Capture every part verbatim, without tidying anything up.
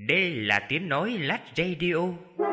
Đây là tiếng nói Lát Radio.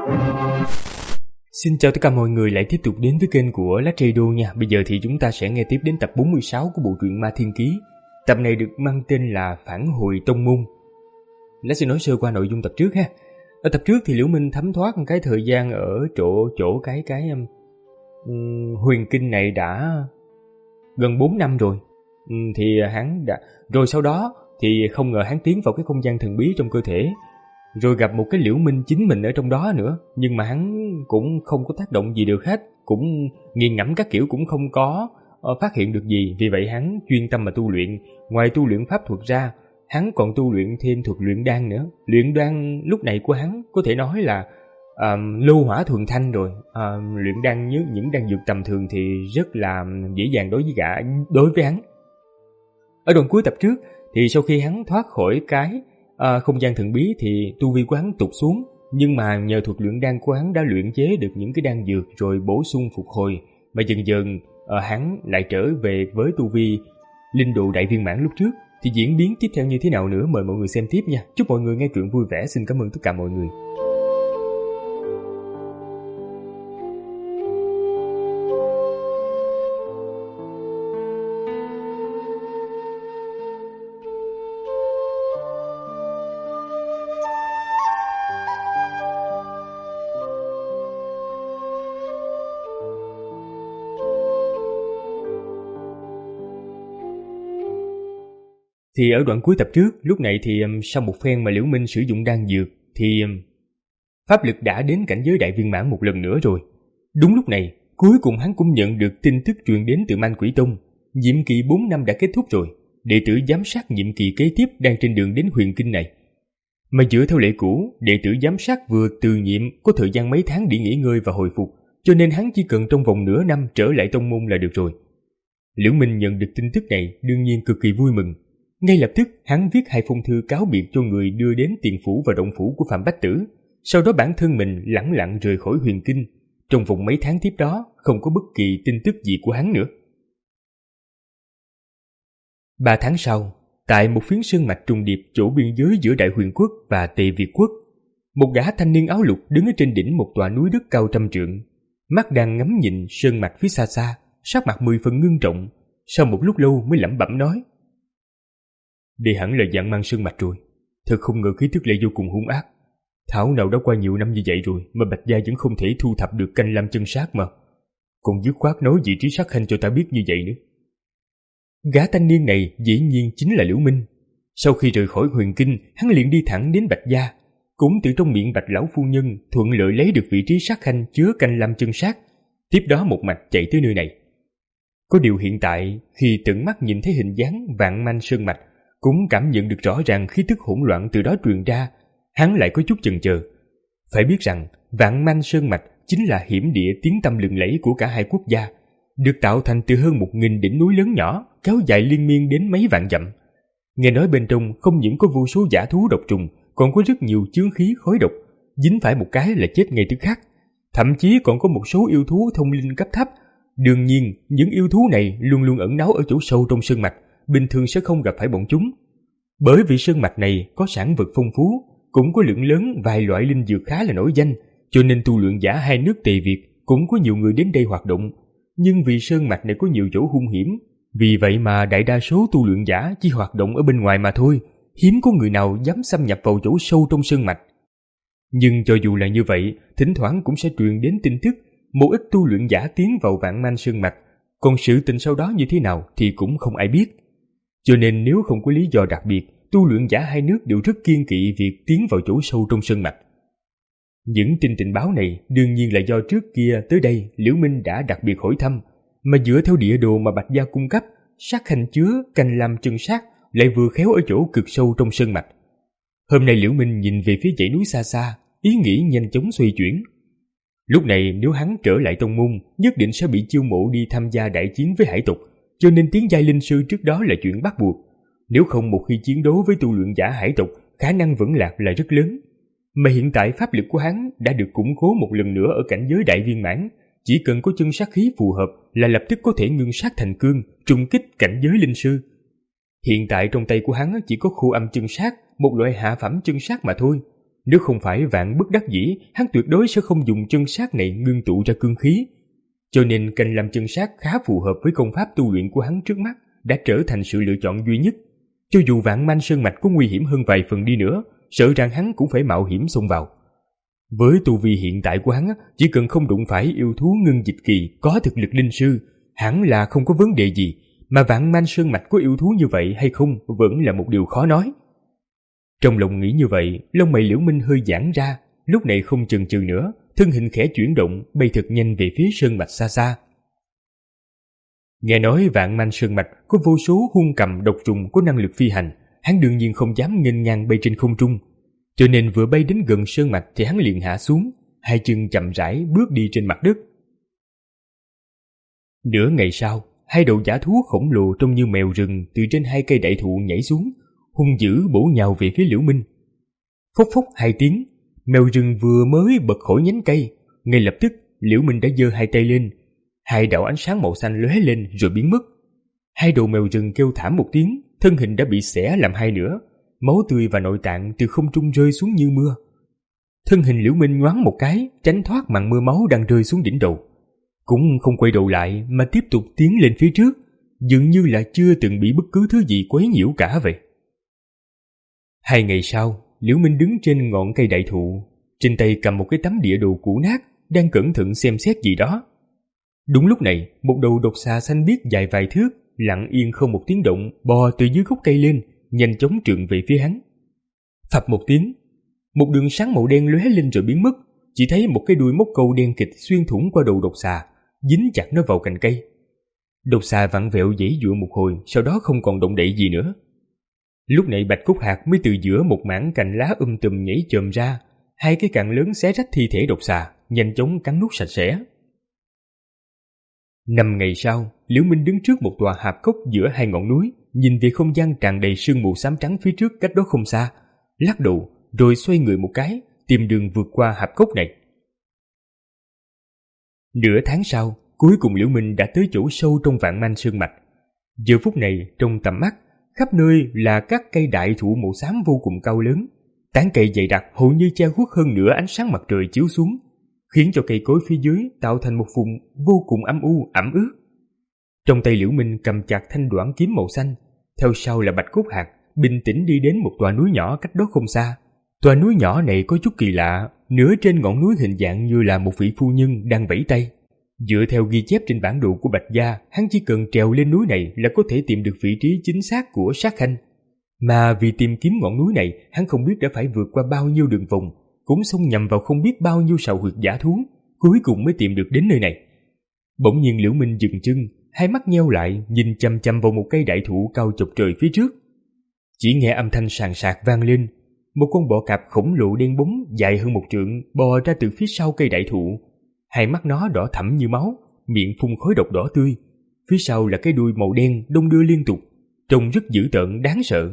Xin chào tất cả mọi người lại tiếp tục đến với kênh của Lát Radio nha. Bây giờ thì chúng ta sẽ nghe tiếp đến tập bốn mươi sáu của bộ truyện Ma Thiên Ký. Tập này được mang tên là Phản Hồi Tông Môn. Lát sẽ nói sơ qua nội dung tập trước ha. Ở tập trước thì Liễu Minh thấm thoát một cái thời gian ở chỗ chỗ cái cái um, huyền kinh này đã gần bốn năm rồi. Um, thì hắn đã rồi sau đó thì không ngờ hắn tiến vào cái không gian thần bí trong cơ thể, rồi gặp một cái Liễu Minh chính mình ở trong đó nữa, nhưng mà hắn cũng không có tác động gì được hết, cũng nghiền ngẫm các kiểu cũng không có uh, phát hiện được gì. Vì vậy hắn chuyên tâm mà tu luyện. Ngoài tu luyện pháp thuật ra, hắn còn tu luyện thêm thuật luyện đan nữa. Luyện đan lúc này của hắn có thể nói là um, lô hỏa thuần thanh rồi. Um, luyện đan như những đan dược tầm thường thì rất là dễ dàng đối với gã đối với hắn. Ở đoạn cuối tập trước thì sau khi hắn thoát khỏi cái uh, không gian thần bí thì tu vi của hắn tụt xuống, nhưng mà nhờ thuật luyện đan của hắn đã luyện chế được những cái đan dược rồi bổ sung phục hồi, mà dần dần uh, hắn lại trở về với tu vi linh độ đại viên mãn lúc trước. Thì diễn biến tiếp theo như thế nào nữa mời mọi người xem tiếp nha. Chúc mọi người nghe truyện vui vẻ. Xin cảm ơn tất cả mọi người. Thì ở đoạn cuối tập trước, lúc này thì um, sau một phen mà Liễu Minh sử dụng đan dược thì um, pháp lực đã đến cảnh giới đại viên mãn một lần nữa rồi. Đúng lúc này, cuối cùng hắn cũng nhận được tin tức truyền đến từ Man Quỷ Tông. Nhiệm kỳ bốn năm đã kết thúc rồi, đệ tử giám sát nhiệm kỳ kế tiếp đang trên đường đến huyền kinh này. Mà dựa theo lệ cũ, đệ tử giám sát vừa từ nhiệm có thời gian mấy tháng để nghỉ ngơi và hồi phục, cho nên hắn chỉ cần trong vòng nửa năm trở lại tông môn là được rồi. Liễu Minh nhận được tin tức này đương nhiên cực kỳ vui mừng. Ngay lập tức hắn viết hai phong thư cáo biệt cho người đưa đến tiền phủ và động phủ của Phạm Bách Tử. Sau đó bản thân mình lẳng lặng rời khỏi huyền kinh. Trong vòng mấy tháng tiếp đó không có bất kỳ tin tức gì của hắn nữa. Ba tháng sau, tại một phiến sơn mạch trùng điệp chỗ biên giới giữa Đại Huyền Quốc và Tề Việt Quốc, một gã thanh niên áo lục đứng ở trên đỉnh một tòa núi đất cao trăm trượng, mắt đang ngắm nhìn sơn mạch phía xa xa, sắc mặt mười phần ngưng trọng. Sau một lúc lâu mới lẩm bẩm nói: "Đây hẳn là dạng mang sơn mạch rồi. Thật không ngờ khí tức lại vô cùng hung ác. Thảo nào đã qua nhiều năm như vậy rồi mà Bạch Gia vẫn không thể thu thập được canh lam chân sát mà. Còn dứt khoát nói vị trí sát khanh cho ta biết như vậy nữa." Gã thanh niên này dĩ nhiên chính là Liễu Minh. Sau khi rời khỏi huyền kinh, hắn liền đi thẳng đến Bạch Gia, cũng từ trong miệng Bạch lão phu nhân thuận lợi lấy được vị trí sát khanh chứa canh lam chân sát, tiếp đó một mạch chạy tới nơi này. Có điều hiện tại khi tận mắt nhìn thấy hình dáng vạn manh sơn mạch, cũng cảm nhận được rõ ràng khí tức hỗn loạn từ đó truyền ra, hắn lại có chút chần chờ. Phải biết rằng Vạn Manh Sơn Mạch chính là hiểm địa tiếng tăm lừng lẫy của cả hai quốc gia, được tạo thành từ hơn một nghìn đỉnh núi lớn nhỏ kéo dài liên miên đến mấy vạn dặm. Nghe nói bên trong không những có vô số dã thú độc trùng, còn có rất nhiều chướng khí khói độc, dính phải một cái là chết ngay tức khắc. Thậm chí còn có một số yêu thú thông linh cấp thấp. Đương nhiên những yêu thú này luôn luôn ẩn náu ở chỗ sâu trong sơn mạch, bình thường sẽ không gặp phải bọn chúng. Bởi vì sơn mạch này có sản vật phong phú, cũng có lượng lớn vài loại linh dược khá là nổi danh, cho nên tu luyện giả hai nước Tề Việt cũng có nhiều người đến đây hoạt động. Nhưng vì sơn mạch này có nhiều chỗ hung hiểm, vì vậy mà đại đa số tu luyện giả chỉ hoạt động ở bên ngoài mà thôi, hiếm có người nào dám xâm nhập vào chỗ sâu trong sơn mạch. Nhưng cho dù là như vậy, thỉnh thoảng cũng sẽ truyền đến tin tức một ít tu luyện giả tiến vào Vạn Manh Sơn Mạch, còn sự tình sau đó như thế nào thì cũng không ai biết. Cho nên nếu không có lý do đặc biệt, tu luyện giả hai nước đều rất kiêng kỵ việc tiến vào chỗ sâu trong sơn mạch. Những tin tình báo này đương nhiên là do trước kia tới đây Liễu Minh đã đặc biệt hỏi thăm, mà dựa theo địa đồ mà Bạch Gia cung cấp, sát khanh chứa canh lam chân sát lại vừa khéo ở chỗ cực sâu trong sơn mạch. Hôm nay Liễu Minh nhìn về phía dãy núi xa xa, ý nghĩ nhanh chóng xoay chuyển. Lúc này nếu hắn trở lại tông môn, nhất định sẽ bị chiêu mộ đi tham gia đại chiến với hải tộc, cho nên tiến giai linh sư trước đó là chuyện bắt buộc. Nếu không một khi chiến đấu với tu luyện giả hải tộc, khả năng vẫn lạc là rất lớn. Mà hiện tại pháp lực của hắn đã được củng cố một lần nữa ở cảnh giới đại viên mãn, chỉ cần có chân sát khí phù hợp là lập tức có thể ngưng sát thành cương, trùng kích cảnh giới linh sư. Hiện tại trong tay của hắn chỉ có khu âm chân sát, một loại hạ phẩm chân sát mà thôi. Nếu không phải vạn bất đắc dĩ, hắn tuyệt đối sẽ không dùng chân sát này ngưng tụ ra cương khí. Cho nên canh làm chân sát khá phù hợp với công pháp tu luyện của hắn trước mắt, đã trở thành sự lựa chọn duy nhất. Cho dù Vạn Manh Sơn Mạch có nguy hiểm hơn vài phần đi nữa, sợ rằng hắn cũng phải mạo hiểm xông vào. Với tu vi hiện tại của hắn, chỉ cần không đụng phải yêu thú ngưng dịch kỳ có thực lực linh sư, hẳn là không có vấn đề gì. Mà Vạn Manh Sơn Mạch có yêu thú như vậy hay không vẫn là một điều khó nói. Trong lòng nghĩ như vậy, lông mày Liễu Minh hơi giãn ra, lúc này không chần chừ nữa, thân hình khẽ chuyển động, bay thật nhanh về phía sơn mạch xa xa. Nghe nói Vạn Manh Sơn Mạch có vô số hung cầm độc trùng có năng lực phi hành, hắn đương nhiên không dám nghênh ngang bay trên không trung, cho nên vừa bay đến gần sơn mạch thì hắn liền hạ xuống, hai chân chậm rãi bước đi trên mặt đất. Nửa ngày sau, hai đầu dã thú khổng lồ trông như mèo rừng từ trên hai cây đại thụ nhảy xuống, hung dữ bổ nhào về phía Liễu Minh. Phốc phốc hai tiếng, mèo rừng vừa mới bật khỏi nhánh cây, ngay lập tức Liễu Minh đã giơ hai tay lên, hai đạo ánh sáng màu xanh lóe lên rồi biến mất. Hai đầu mèo rừng kêu thảm một tiếng, thân hình đã bị xẻ làm hai nửa, máu tươi và nội tạng từ không trung rơi xuống như mưa. Thân hình Liễu Minh nhoáng một cái, tránh thoát màn mưa máu đang rơi xuống đỉnh đầu, cũng không quay đầu lại mà tiếp tục tiến lên phía trước, dường như là chưa từng bị bất cứ thứ gì quấy nhiễu cả vậy. Hai ngày sau, Liễu Minh đứng trên ngọn cây đại thụ, trên tay cầm một cái tấm địa đồ cũ nát, đang cẩn thận xem xét gì đó. Đúng lúc này, một đầu độc xà xanh biếc dài vài thước, lặng yên không một tiếng động, bò từ dưới gốc cây lên, nhanh chóng trườn về phía hắn. Phập một tiếng, một đường sáng màu đen lóe lên rồi biến mất, chỉ thấy một cái đuôi móc câu đen kịt xuyên thủng qua đầu độc xà, dính chặt nó vào cành cây. Độc xà vặn vẹo giãy giụa một hồi, sau đó không còn động đậy gì nữa. Lúc này Bạch Cốt Hạc mới từ giữa một mảng cành lá um tùm nhảy chồm ra, hai cái cặn lớn xé rách thi thể độc xà, nhanh chóng cắn nuốt sạch sẽ. Năm ngày sau, Liễu Minh đứng trước một tòa hạp cốc giữa hai ngọn núi, nhìn về không gian tràn đầy sương mù xám trắng phía trước cách đó không xa, lắc đầu rồi xoay người một cái, tìm đường vượt qua hạp cốc này. Nửa tháng sau, cuối cùng Liễu Minh đã tới chỗ sâu trong Vạn Manh Sơn Mạch. Giờ phút này, trong tầm mắt, khắp nơi là các cây đại thụ màu xám vô cùng cao lớn, tán cây dày đặc hầu như che khuất hơn nửa ánh sáng mặt trời chiếu xuống, khiến cho cây cối phía dưới tạo thành một vùng vô cùng âm u ẩm ướt. Trong tay Liễu Minh cầm chặt thanh đoản kiếm màu xanh, theo sau là Bạch Cốt Hạc, bình tĩnh đi đến một tòa núi nhỏ cách đó không xa. Tòa núi nhỏ này có chút kỳ lạ, nửa trên ngọn núi hình dạng như là một vị phu nhân đang vẫy tay. Dựa theo ghi chép trên bản đồ của Bạch gia, hắn chỉ cần trèo lên núi này là có thể tìm được vị trí chính xác của sát khanh. Mà vì tìm kiếm ngọn núi này, hắn không biết đã phải vượt qua bao nhiêu đường vòng, cũng xông nhầm vào không biết bao nhiêu sào huyệt dã thú, cuối cùng mới tìm được đến nơi này. Bỗng nhiên Liễu Minh dừng chân, hai mắt nheo lại, nhìn chăm chăm vào một cây đại thụ cao chọc trời phía trước. Chỉ nghe âm thanh sàn sạc vang lên, một con bọ cạp khổng lồ đen bóng dài hơn một trượng bò ra từ phía sau cây đại thụ. Hai mắt nó đỏ thẫm như máu, miệng phun khói độc đỏ tươi, phía sau là cái đuôi màu đen đong đưa liên tục, trông rất dữ tợn đáng sợ.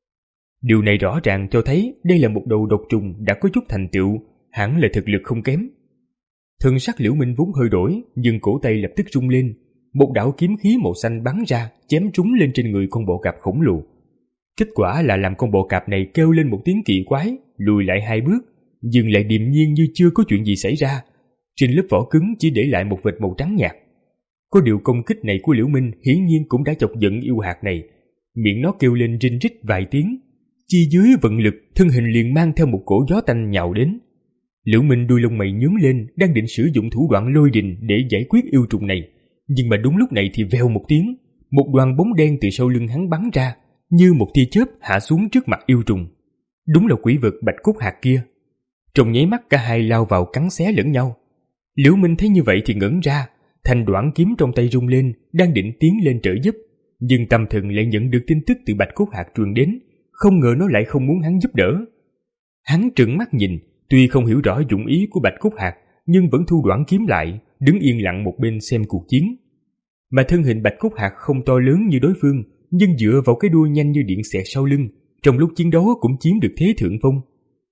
Điều này rõ ràng cho thấy đây là một đầu độc trùng đã có chút thành tựu, hẳn là thực lực không kém. Thân sắc Liễu Minh vốn hơi đổi, nhưng cổ tay lập tức rung lên, một đạo kiếm khí màu xanh bắn ra, chém trúng lên trên người con bọ cạp khổng lồ. Kết quả là làm con bọ cạp này kêu lên một tiếng kỳ quái, lùi lại hai bước, dừng lại điềm nhiên như chưa có chuyện gì xảy ra. Trên lớp vỏ cứng chỉ để lại một vệt màu trắng nhạt. Có điều công kích này của Liễu Minh hiển nhiên cũng đã chọc giận yêu hạt này, miệng nó kêu lên rinh rít vài tiếng, chi dưới vận lực, thân hình liền mang theo một cổ gió tanh nhào đến. Liễu Minh đuôi lông mày nhướng lên, đang định sử dụng thủ đoạn lôi đình để giải quyết yêu trùng này, nhưng mà đúng lúc này thì vèo một tiếng, một đoàn bóng đen từ sau lưng hắn bắn ra, như một tia chớp hạ xuống trước mặt yêu trùng. Đúng là quỷ vật Bạch Cốt Hạc kia. Trong nháy mắt cả hai lao vào cắn xé lẫn nhau. Liễu Minh thấy như vậy thì ngẩn ra, thanh đoản kiếm trong tay rung lên, đang định tiến lên trợ giúp, nhưng tâm thần lại nhận được tin tức từ Bạch Cốt Hạc truyền đến, không ngờ nó lại không muốn hắn giúp đỡ. Hắn trừng mắt nhìn, tuy không hiểu rõ dụng ý của Bạch Cốt Hạc, nhưng vẫn thu đoản kiếm lại, đứng yên lặng một bên xem cuộc chiến. Mà thân hình Bạch Cốt Hạc không to lớn như đối phương, nhưng dựa vào cái đuôi nhanh như điện xẹt sau lưng, trong lúc chiến đấu cũng chiếm được thế thượng phong.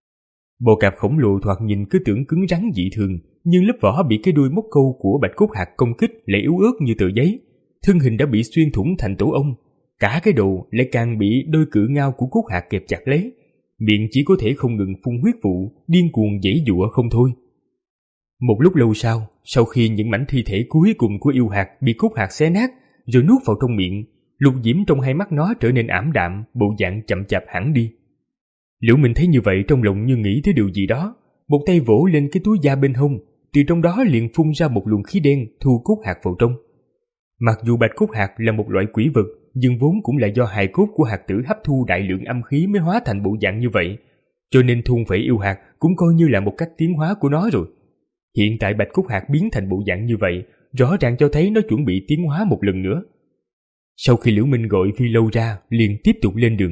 Bọ cạp khổng lồ thoạt nhìn cứ tưởng cứng rắn dị thường, nhưng lớp vỏ bị cái đuôi móc câu của Bạch Cốt Hạc công kích lại yếu ớt như tờ giấy, thân hình đã bị xuyên thủng thành tổ ong, cả cái đầu lại càng bị đôi cự ngao của Cốt Hạc kẹp chặt lấy, miệng chỉ có thể không ngừng phun huyết vụ, điên cuồng giãy giụa không thôi. Một lúc lâu sau, sau khi những mảnh thi thể cuối cùng của yêu hạt bị cốt hạt xé nát rồi nuốt vào trong miệng, lục diễm trong hai mắt nó trở nên ảm đạm, bộ dạng chậm chạp hẳn đi. Liễu Minh thấy như vậy trong lòng như nghĩ tới điều gì đó, một tay vỗ lên cái túi da bên hông, từ trong đó liền phun ra một luồng khí đen thu cốt hạt vào trong. Mặc dù bạch cốt hạt là một loại quỷ vật, nhưng vốn cũng là do hài cốt của hạt tử hấp thu đại lượng âm khí mới hóa thành bộ dạng như vậy, cho nên thôn phệ yêu hạt cũng coi như là một cách tiến hóa của nó rồi. Hiện tại bạch cốt hạt biến thành bộ dạng như vậy, rõ ràng cho thấy nó chuẩn bị tiến hóa một lần nữa. Sau khi Liễu Minh gọi Phi Lâu ra, liền tiếp tục lên đường.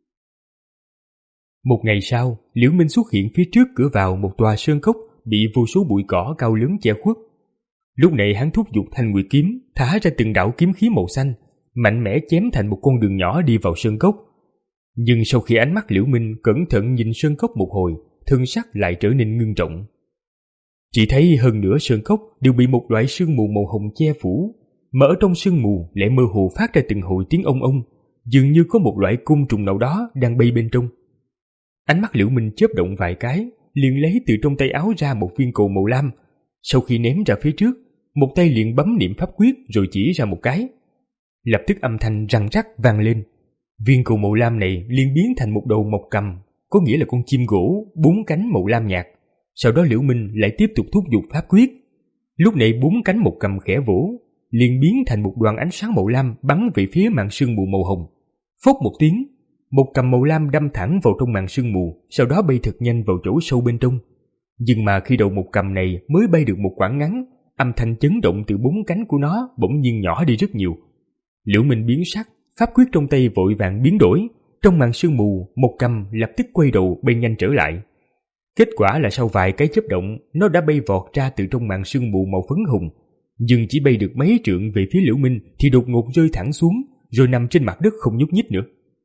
Một ngày sau, Liễu Minh xuất hiện phía trước cửa vào một tòa sơn cốc bị vô số bụi cỏ cao lớn che khuất. Lúc này hắn thúc giục Thanh Nguyệt kiếm, thả ra từng đạo kiếm khí màu xanh, mạnh mẽ chém thành một con đường nhỏ đi vào sơn cốc. Nhưng sau khi ánh mắt Liễu Minh cẩn thận nhìn sơn cốc một hồi, thân sắc lại trở nên ngưng trọng. Chỉ thấy hơn nửa sơn cốc đều bị một loại sương mù màu hồng che phủ, mà ở trong sương mù lại mơ hồ phát ra từng hồi tiếng ong ong, dường như có một loại côn trùng nào đó đang bay bên trong. Ánh mắt Liễu Minh chớp động vài cái, liền lấy từ trong tay áo ra một viên cầu màu lam. Sau khi ném ra phía trước, một tay liền bấm niệm pháp quyết rồi chỉ ra một cái. Lập tức âm thanh răng rắc vang lên. Viên cầu màu lam này liền biến thành một đầu mộc cầm, có nghĩa là con chim gỗ bốn cánh màu lam nhạt. Sau đó Liễu Minh lại tiếp tục thúc giục pháp quyết. Lúc này bốn cánh mộc cầm khẽ vỗ, liền biến thành một đoàn ánh sáng màu lam bắn về phía màn sương mù màu hồng. Phốc một tiếng, một cầm màu lam đâm thẳng vào trong màn sương mù, sau đó bay thật nhanh vào chỗ sâu bên trong. Nhưng mà khi đầu một cầm này mới bay được một quãng ngắn, âm thanh chấn động từ bốn cánh của nó bỗng nhiên nhỏ đi rất nhiều. Liễu Minh biến sắc, pháp quyết trong tay vội vàng biến đổi. Trong màn sương mù, một cầm lập tức quay đầu bay nhanh trở lại. Kết quả là sau vài cái chớp động, nó đã bay vọt ra từ trong màn sương mù màu phấn hồng. Nhưng chỉ bay được mấy trượng về phía Liễu Minh thì đột ngột rơi thẳng xuống, rồi nằm trên mặt đất không nhúc nhích nữa.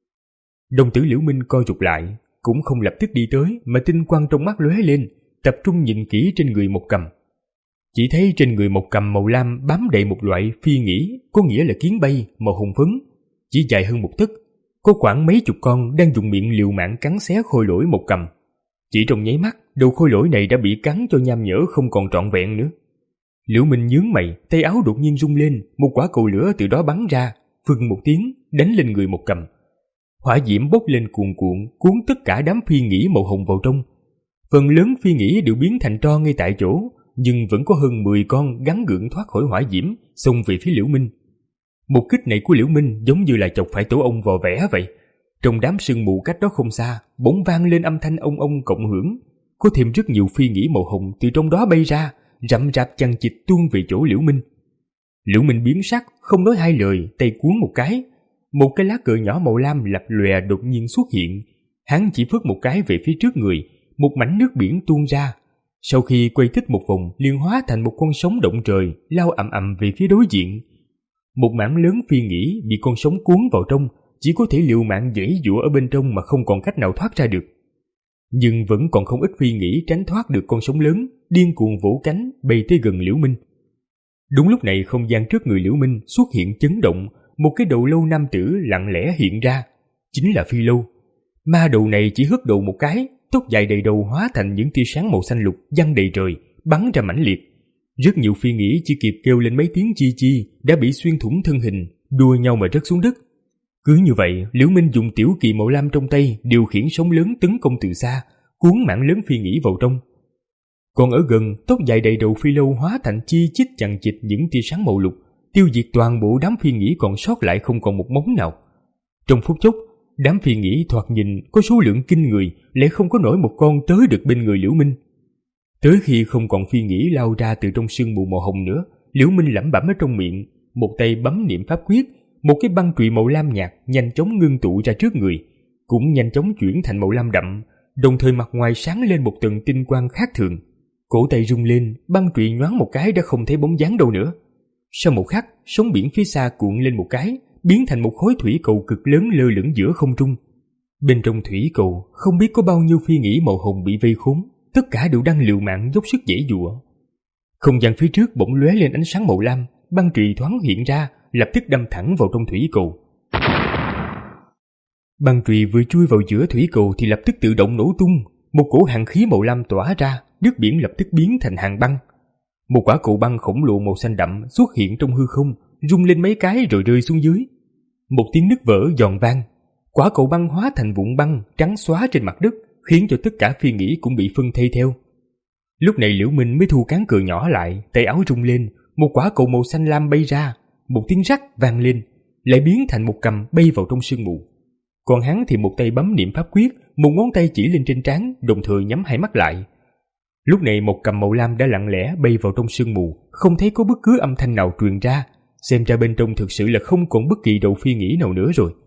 Đồng tử Liễu Minh co rụt lại, cũng không lập tức đi tới, mà tinh quang trong mắt lóe lên, tập trung nhìn kỹ trên người một cầm. Chỉ thấy trên người một cầm màu lam bám đầy một loại phi nghĩ, có nghĩa là kiến bay màu hồng phấn, chỉ dài hơn một tấc, có khoảng mấy chục con đang dùng miệng liều mạng cắn xé khôi lỗi một cầm. Chỉ trong nháy mắt, đầu khôi lỗi này đã bị cắn cho nham nhở không còn trọn vẹn nữa. Liễu Minh nhướng mày, tay áo đột nhiên rung lên, một quả cầu lửa từ đó bắn ra, phừng một tiếng đánh lên người một cầm. Hỏa diễm bốc lên cuồn cuộn, cuốn tất cả đám phi nghĩ màu hồng vào trong. Phần lớn phi nghĩ đều biến thành tro ngay tại chỗ, nhưng vẫn có hơn mười con gắng gượng thoát khỏi hỏa diễm, xông về phía Liễu Minh. Một kích này của Liễu Minh giống như là chọc phải tổ ong vò vẽ vậy. Trong đám sương mù cách đó không xa, bỗng vang lên âm thanh ong ong cộng hưởng, có thêm rất nhiều phi nghĩ màu hồng từ trong đó bay ra, rậm rạp chằng chịt tuôn về chỗ Liễu Minh. Liễu Minh biến sắc, không nói hai lời, tay cuốn một cái, một cái lá cờ nhỏ màu lam lập lòe đột nhiên xuất hiện. Hắn chỉ phất một cái về phía trước người, một mảnh nước biển tuôn ra. Sau khi quay tích một vòng, liền hóa thành một con sóng động trời lao ầm ầm về phía đối diện. Một mảng lớn phi nghĩ bị con sóng cuốn vào trong, chỉ có thể liều mạng giãy giụa ở bên trong mà không còn cách nào thoát ra được. Nhưng vẫn còn không ít phi nghĩ tránh thoát được con sóng lớn, điên cuồng vỗ cánh bay tới gần Liễu Minh. Đúng lúc này không gian trước người Liễu Minh xuất hiện chấn động, một cái đầu lâu nam tử lặng lẽ hiện ra, chính là Phi Lâu. Ma đầu này chỉ hất đầu một cái, tóc dài đầy đầu hóa thành những tia sáng màu xanh lục giăng đầy trời, bắn ra mãnh liệt. Rất nhiều phi nghĩ chỉ kịp kêu lên mấy tiếng chi chi đã bị xuyên thủng thân hình, đua nhau mà rớt xuống đất. Cứ như vậy, Liễu Minh dùng tiểu kỳ màu lam trong tay điều khiển sóng lớn tấn công từ xa, cuốn mảng lớn phi nghĩ vào trong. Còn ở gần, tóc dài đầy đầu Phi Lâu hóa thành chi chít chằng chịt những tia sáng màu lục, tiêu diệt toàn bộ đám phi nghĩ còn sót lại không còn một mống nào. Trong phút chốc, đám phi nghĩ thoạt nhìn có số lượng kinh người, lại không có nổi một con tới được bên người Liễu Minh. Tới khi không còn phi nghĩ lao ra từ trong sương mù màu hồng nữa, Liễu Minh lẩm bẩm ở trong miệng, một tay bấm niệm pháp quyết, một cái băng chùy màu lam nhạt nhanh chóng ngưng tụ ra trước người, cũng nhanh chóng chuyển thành màu lam đậm, đồng thời mặt ngoài sáng lên một tầng tinh quang khác thường. Cổ tay rung lên, băng chùy nhoáng một cái đã không thấy bóng dáng đâu nữa. Sau một khắc, sóng biển phía xa cuộn lên một cái, biến thành một khối thủy cầu cực lớn lơ lửng giữa không trung. Bên trong thủy cầu không biết có bao nhiêu phi nghĩ màu hồng bị vây khốn, tất cả đều đang liều mạng dốc sức giãy giụa. Không gian phía trước bỗng lóe lên ánh sáng màu lam, băng chùy thoáng hiện ra, lập tức đâm thẳng vào trong thủy cầu. Băng chùy vừa chui vào giữa thủy cầu thì lập tức tự động nổ tung, một cổ hàn khí màu lam tỏa ra, nước biển lập tức biến thành hàng băng. Một quả cầu băng khổng lồ màu xanh đậm xuất hiện trong hư không, rung lên mấy cái rồi rơi xuống dưới. Một tiếng nứt vỡ giòn vang, quả cầu băng hóa thành vụn băng trắng xóa trên mặt đất, khiến cho tất cả phi nghĩ cũng bị phân thây theo. Lúc này Liễu Minh mới thu cán cờ nhỏ lại, tay áo rung lên, một quả cầu màu xanh lam bay ra, một tiếng rắc vang lên, lại biến thành một cầm bay vào trong sương mù. Còn hắn thì một tay bấm niệm pháp quyết, một ngón tay chỉ lên trên trán, đồng thời nhắm hai mắt lại. Lúc này một cầm màu lam đã lặng lẽ bay vào trong sương mù, không thấy có bất cứ âm thanh nào truyền ra, xem ra bên trong thực sự là không còn bất kỳ đầu phi nghĩ nào nữa rồi.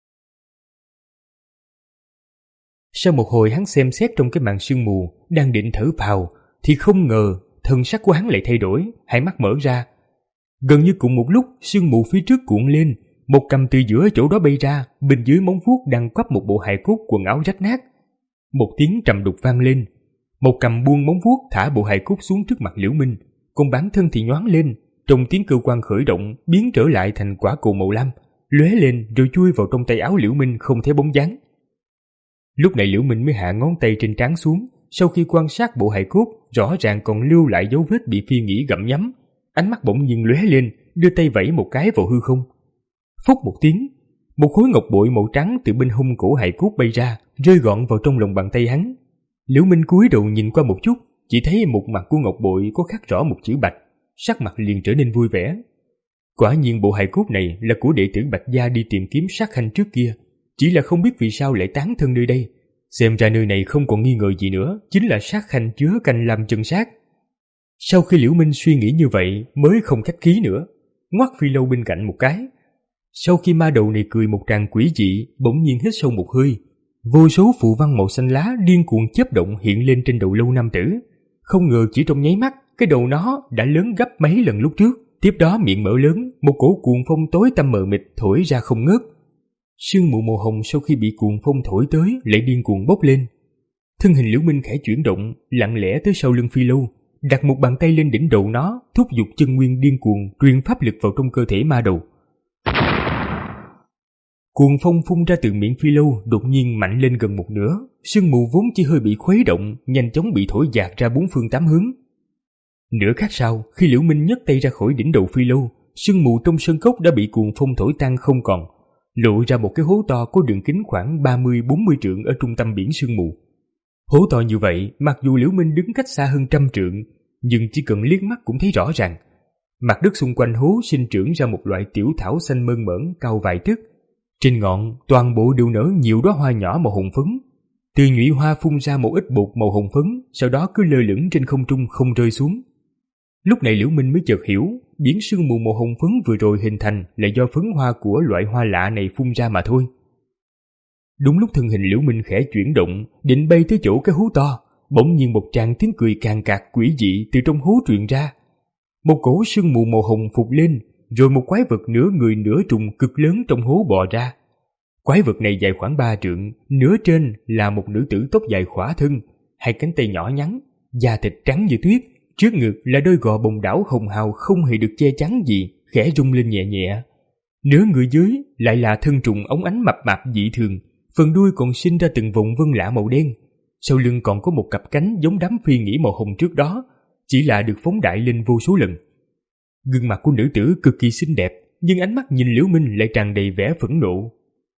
Sau một hồi hắn xem xét trong cái màn sương mù, đang định thở phào, thì không ngờ thần sắc của hắn lại thay đổi, hai mắt mở ra. Gần như cùng một lúc, sương mù phía trước cuộn lên, một cầm từ giữa chỗ đó bay ra, bên dưới móng vuốt đang quắp một bộ hài cốt quần áo rách nát. Một tiếng trầm đục vang lên, một cầm buông móng vuốt thả bộ hài cốt xuống trước mặt Liễu Minh, còn bản thân thì nhoáng lên, trong tiếng cơ quan khởi động biến trở lại thành quả cầu màu lam, lóe lên rồi chui vào trong tay áo Liễu Minh không thấy bóng dáng. Lúc này Liễu Minh mới hạ ngón tay trên trán xuống, sau khi quan sát bộ hài cốt, rõ ràng còn lưu lại dấu vết bị phi nghĩ gặm nhấm, ánh mắt bỗng nhiên lóe lên, đưa tay vẫy một cái vào hư không. Phốc một tiếng, một khối ngọc bội màu trắng từ bên hông cổ hài cốt bay ra, rơi gọn vào trong lòng bàn tay hắn. Liễu Minh cúi đầu nhìn qua một chút, chỉ thấy một mặt của ngọc bội có khắc rõ một chữ Bạch, sắc mặt liền trở nên vui vẻ. Quả nhiên bộ hài cốt này là của đệ tử Bạch gia đi tìm kiếm sát khanh trước kia, chỉ là không biết vì sao lại tán thân nơi đây. Xem ra nơi này không còn nghi ngờ gì nữa, chính là sát khanh chứa canh làm chân sát. Sau khi Liễu Minh suy nghĩ như vậy, mới không khách khí nữa, ngoắt Phi Lâu bên cạnh một cái. Sau khi ma đầu này cười một tràng quỷ dị, bỗng nhiên hít sâu một hơi, vô số phù văn màu xanh lá điên cuồng chớp động hiện lên trên đầu lâu nam tử. Không ngờ chỉ trong nháy mắt, cái đầu nó đã lớn gấp mấy lần lúc trước. Tiếp đó miệng mở lớn, một cổ cuồng phong tối tăm mờ mịt thổi ra không ngớt. Sương mù màu hồng sau khi bị cuồng phong thổi tới lại điên cuồng bốc lên. Thân hình Liễu Minh khẽ chuyển động, lặng lẽ tới sau lưng Phi Lâu, đặt một bàn tay lên đỉnh đầu nó, thúc giục chân nguyên điên cuồng truyền pháp lực vào trong cơ thể ma đầu. Cuồng phong phun ra từ miệng Phi Lâu đột nhiên mạnh lên gần một nửa, sương mù vốn chỉ hơi bị khuấy động, nhanh chóng bị thổi dạt ra bốn phương tám hướng. Nửa khắc sau, khi Liễu Minh nhấc tay ra khỏi đỉnh đầu Phi Lâu, sương mù trong sơn cốc đã bị cuồng phong thổi tan không còn, lộ ra một cái hố to có đường kính khoảng ba mươi bốn mươi trượng ở trung tâm biển sương mù. Hố to như vậy, mặc dù Liễu Minh đứng cách xa hơn trăm trượng, nhưng chỉ cần liếc mắt cũng thấy rõ ràng. Mặt đất xung quanh hố sinh trưởng ra một loại tiểu thảo xanh mơn mởn cao vài tấc. Trên ngọn, toàn bộ đều nở nhiều đóa hoa nhỏ màu hồng phấn. Từ nhụy hoa phun ra một ít bột màu hồng phấn, sau đó cứ lơ lửng trên không trung không rơi xuống. Lúc này Liễu Minh mới chợt hiểu, biển sương mù màu hồng phấn vừa rồi hình thành là do phấn hoa của loại hoa lạ này phun ra mà thôi. Đúng lúc thân hình Liễu Minh khẽ chuyển động, định bay tới chỗ cái hố to, bỗng nhiên một tràng tiếng cười càn cạc quỷ dị từ trong hố truyền ra. Một cổ sương mù màu hồng phụt lên, rồi một quái vật nửa người nửa trùng cực lớn trong hố bò ra. Quái vật này dài khoảng ba trượng, nửa trên là một nữ tử tóc dài khỏa thân, hai cánh tay nhỏ nhắn, da thịt trắng như tuyết, trước ngực là đôi gò bồng đảo hồng hào không hề được che chắn gì, khẽ rung lên nhẹ nhẹ. Nửa người dưới lại là thân trùng óng ánh mập mạp dị thường, phần đuôi còn sinh ra từng vòng vân lạ màu đen. Sau lưng còn có một cặp cánh giống đám phi nghĩ màu hồng trước đó, chỉ là được phóng đại lên vô số lần. Gương mặt của nữ tử cực kỳ xinh đẹp, nhưng ánh mắt nhìn Liễu Minh lại tràn đầy vẻ phẫn nộ.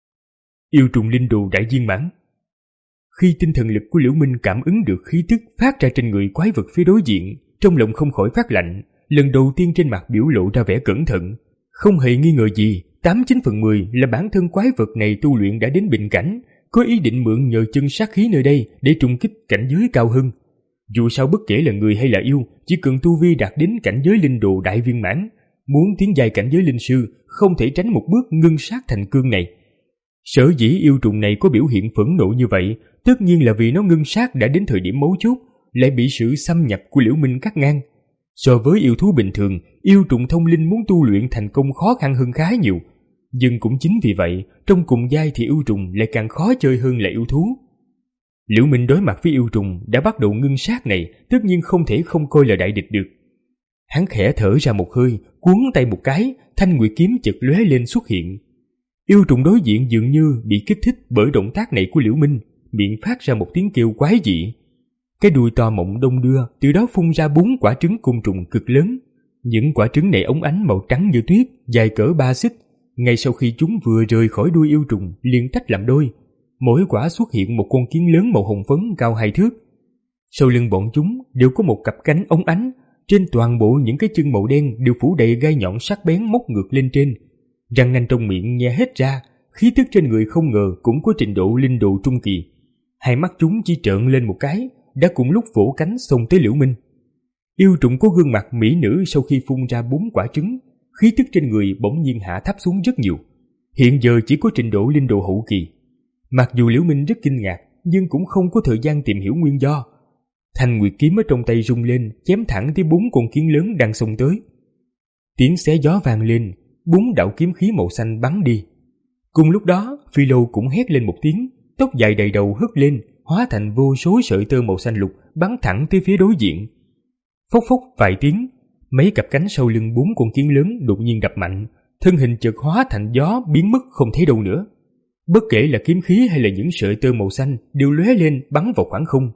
Yêu trùng linh đồ đại viên mãn. Khi tinh thần lực của Liễu Minh cảm ứng được khí tức phát ra trên người quái vật phía đối diện, trong lòng không khỏi phát lạnh, lần đầu tiên trên mặt biểu lộ ra vẻ cẩn thận. Không hề nghi ngờ gì, tám chín phần mười là bản thân quái vật này tu luyện đã đến bình cảnh, có ý định mượn nhờ chân sát khí nơi đây để trùng kích cảnh giới cao hơn. Dù sao bất kể là người hay là yêu, chỉ cần tu vi đạt đến cảnh giới linh đồ đại viên mãn, muốn tiến giai cảnh giới linh sư không thể tránh một bước ngưng sát thành cương này. Sở dĩ yêu trùng này có biểu hiện phẫn nộ như vậy, tất nhiên là vì nó ngưng sát đã đến thời điểm mấu chốt, lại bị sự xâm nhập của Liễu Minh cắt ngang. So với yêu thú bình thường, yêu trùng thông linh muốn tu luyện thành công khó khăn hơn khá nhiều. Nhưng cũng chính vì vậy, trong cùng giai thì yêu trùng lại càng khó chơi hơn là yêu thú. Liễu Minh đối mặt với yêu trùng đã bắt đầu ngưng sát này, tất nhiên không thể không coi là đại địch được. Hắn khẽ thở ra một hơi, cuốn tay một cái, thanh nguyệt kiếm chợt lóe lên xuất hiện. Yêu trùng đối diện dường như bị kích thích bởi động tác này của Liễu Minh, miệng phát ra một tiếng kêu quái dị. Cái đuôi to mọng đông đưa từ đó phun ra bốn quả trứng côn trùng cực lớn. Những quả trứng này óng ánh màu trắng như tuyết, dài cỡ ba xích. Ngay sau khi chúng vừa rời khỏi đuôi yêu trùng liền tách làm đôi, mỗi quả xuất hiện một con kiến lớn màu hồng phấn cao hai thước. Sau lưng bọn chúng đều có một cặp cánh óng ánh, trên toàn bộ những cái chân màu đen đều phủ đầy gai nhọn sắc bén móc ngược lên trên. Răng nanh trong miệng nhe hết ra, khí tức trên người không ngờ cũng có trình độ linh độ trung kỳ. Hai mắt chúng chỉ trợn lên một cái, đã cùng lúc vỗ cánh xông tới Liễu Minh. Yêu trùng có gương mặt mỹ nữ sau khi phun ra bốn quả trứng, khí tức trên người bỗng nhiên hạ thấp xuống rất nhiều, hiện giờ chỉ có trình độ linh độ hậu kỳ. Mặc dù Liễu Minh rất kinh ngạc, nhưng cũng không có thời gian tìm hiểu nguyên do. Thanh nguyệt kiếm ở trong tay rung lên, chém thẳng tới bốn con kiến lớn đang xông tới. Tiếng xé gió vang lên, bốn đạo kiếm khí màu xanh bắn đi. Cùng lúc đó, Phi Lâu cũng hét lên một tiếng, tóc dài đầy đầu hất lên, hóa thành vô số sợi tơ màu xanh lục bắn thẳng tới phía đối diện. Phốc phốc vài tiếng, mấy cặp cánh sau lưng bốn con kiến lớn đột nhiên đập mạnh, thân hình chợt hóa thành gió biến mất không thấy đâu nữa. Bất kể là kiếm khí hay là những sợi tơ màu xanh đều lóe lên bắn vào khoảng không.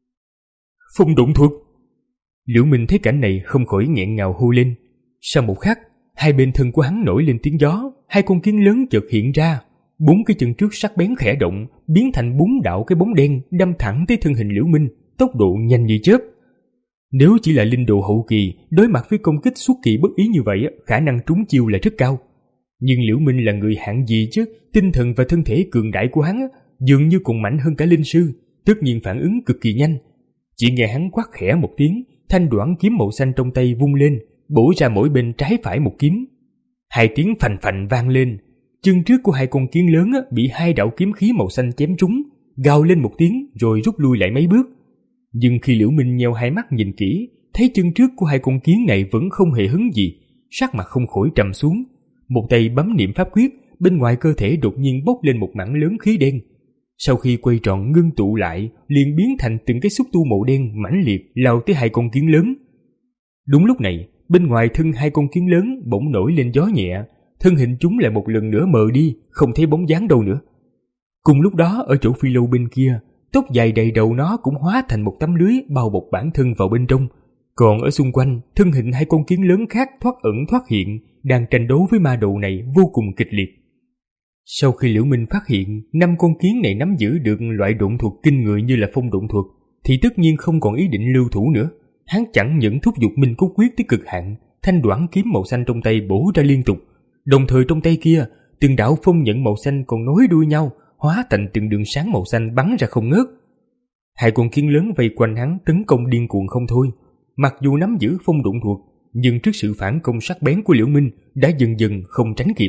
Phong độn thuật! Liễu Minh thấy cảnh này không khỏi nghẹn ngào hô lên. Sau một khắc, hai bên thân của hắn nổi lên tiếng gió, hai con kiến lớn chợt hiện ra, bốn cái chân trước sắc bén khẽ động, biến thành bốn đạo cái bóng đen đâm thẳng tới thân hình Liễu Minh, tốc độ nhanh như chớp. Nếu chỉ là linh độ hậu kỳ, đối mặt với công kích xuất kỳ bất ý như vậy, khả năng trúng chiêu là rất cao. Nhưng Liễu Minh là người hạng gì chứ, tinh thần và thân thể cường đại của hắn dường như còn mạnh hơn cả linh sư, tất nhiên phản ứng cực kỳ nhanh. Chỉ nghe hắn quát khẽ một tiếng, thanh đoản kiếm màu xanh trong tay vung lên, bổ ra mỗi bên trái phải một kiếm. Hai tiếng phành phành vang lên, chân trước của hai con kiến lớn bị hai đạo kiếm khí màu xanh chém trúng, gào lên một tiếng rồi rút lui lại mấy bước. Nhưng khi Liễu Minh nheo hai mắt nhìn kỹ, thấy chân trước của hai con kiến này vẫn không hề hứng gì, sắc mặt không khỏi trầm xuống. Một tay bấm niệm pháp quyết, bên ngoài cơ thể đột nhiên bốc lên một mảng lớn khí đen. Sau khi quay tròn ngưng tụ lại, liền biến thành từng cái xúc tu màu đen mãnh liệt lao tới hai con kiến lớn. Đúng lúc này, bên ngoài thân hai con kiến lớn bỗng nổi lên gió nhẹ, thân hình chúng lại một lần nữa mờ đi, không thấy bóng dáng đâu nữa. Cùng lúc đó, ở chỗ Phi Lâu bên kia, tóc dài đầy đầu nó cũng hóa thành một tấm lưới bao bọc bản thân vào bên trong. Còn ở xung quanh, thân hình hai con kiến lớn khác thoát ẩn thoát hiện, đang tranh đấu với ma đầu này vô cùng kịch liệt. Sau khi Liễu Minh phát hiện năm con kiến này nắm giữ được loại độn thuật kinh người như là phong độn thuật, thì tất nhiên không còn ý định lưu thủ nữa. Hắn chẳng những thúc giục Minh Cốt Quyết tới cực hạn, thanh đoản kiếm màu xanh trong tay bổ ra liên tục, đồng thời trong tay kia từng đạo phong nhận màu xanh còn nối đuôi nhau, hóa thành từng đường sáng màu xanh bắn ra không ngớt. Hai con kiến lớn vây quanh hắn tấn công điên cuồng không thôi. Mặc dù nắm giữ phong độn thuật, nhưng trước sự phản công sắc bén của Liễu Minh đã dần dần không tránh kịp.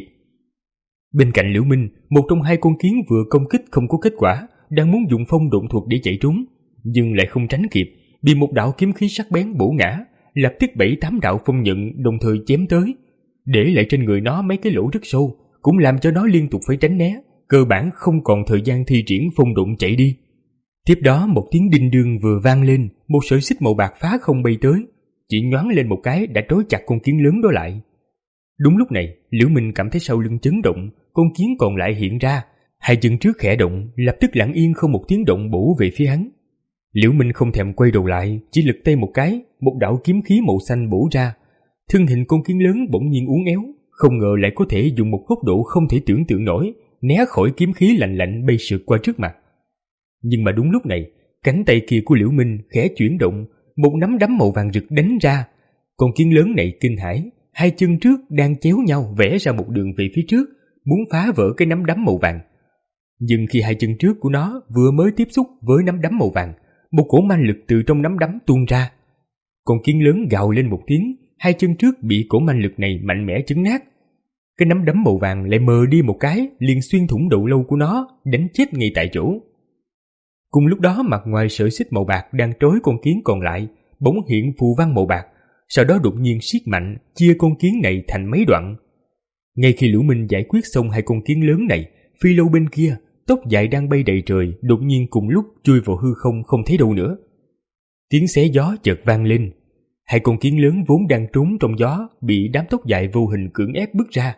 Bên cạnh Liễu Minh, một trong hai con kiến vừa công kích không có kết quả, đang muốn dùng phong độn thuật để chạy trốn, nhưng lại không tránh kịp, bị một đạo kiếm khí sắc bén bổ ngã, lập tức bảy tám đạo phong nhận đồng thời chém tới, để lại trên người nó mấy cái lỗ rất sâu, cũng làm cho nó liên tục phải tránh né, cơ bản không còn thời gian thi triển phong độn chạy đi. Tiếp đó một tiếng đinh đương vừa vang lên, một sợi xích màu bạc phá không bay tới, chỉ nhoáng lên một cái đã trói chặt con kiến lớn đó lại. Đúng lúc này, Liễu Minh cảm thấy sau lưng chấn động, con kiến còn lại hiện ra, hai chân trước khẽ động, lập tức lặng yên không một tiếng động bổ về phía hắn. Liễu Minh không thèm quay đầu lại, chỉ lực tay một cái, một đạo kiếm khí màu xanh bổ ra. Thân hình con kiến lớn bỗng nhiên uốn éo, không ngờ lại có thể dùng một góc độ không thể tưởng tượng nổi, né khỏi kiếm khí lạnh lạnh bay sượt qua trước mặt. Nhưng mà đúng lúc này, cánh tay kia của Liễu Minh khẽ chuyển động, một nắm đấm màu vàng rực đánh ra. Con kiến lớn này kinh hãi, hai chân trước đang chéo nhau vẽ ra một đường về phía trước, muốn phá vỡ cái nắm đấm màu vàng. Nhưng khi hai chân trước của nó vừa mới tiếp xúc với nắm đấm màu vàng, một cỗ man lực từ trong nắm đấm tuôn ra. Con kiến lớn gào lên một tiếng, hai chân trước bị cỗ man lực này mạnh mẽ chấn nát. Cái nắm đấm màu vàng lại mờ đi một cái, liền xuyên thủng đầu lâu của nó, đánh chết ngay tại chỗ. Cùng lúc đó, mặt ngoài sợi xích màu bạc đang trói con kiến còn lại bỗng hiện phù văn màu bạc, sau đó đột nhiên siết mạnh, chia con kiến này thành mấy đoạn. Ngay khi Liễu Minh giải quyết xong hai con kiến lớn này, Phi Lâu bên kia, tóc dài đang bay đầy trời đột nhiên cùng lúc chui vào hư không không thấy đâu nữa. Tiếng xé gió chợt vang lên, hai con kiến lớn vốn đang trốn trong gió bị đám tóc dài vô hình cưỡng ép bứt ra,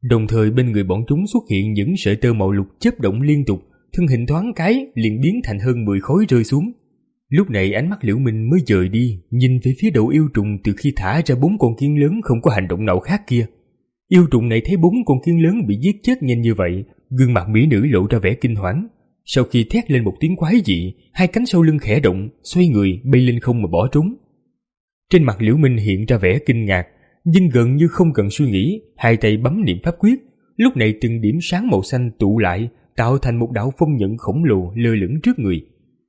Đồng thời bên người bọn chúng xuất hiện những sợi tơ màu lục chớp động liên tục, thân hình thoáng cái liền biến thành hơn mười khối rơi xuống. Lúc này ánh mắt Liễu Minh mới dời đi, nhìn về phía đầu yêu trùng từ khi thả ra bốn con kiến lớn không có hành động nào khác kia. Yêu trùng này thấy bốn con kiến lớn bị giết chết nhanh như vậy, gương mặt mỹ nữ lộ ra vẻ kinh hoảng. Sau khi thét lên một tiếng quái dị, hai cánh sau lưng khẽ động, xoay người bay lên không mà bỏ trốn. Trên mặt Liễu Minh hiện ra vẻ kinh ngạc, nhưng gần như không cần suy nghĩ, hai tay bấm niệm pháp quyết. Lúc này từng điểm sáng màu xanh tụ lại, tạo thành một đạo phong nhận khổng lồ lơ lửng trước người.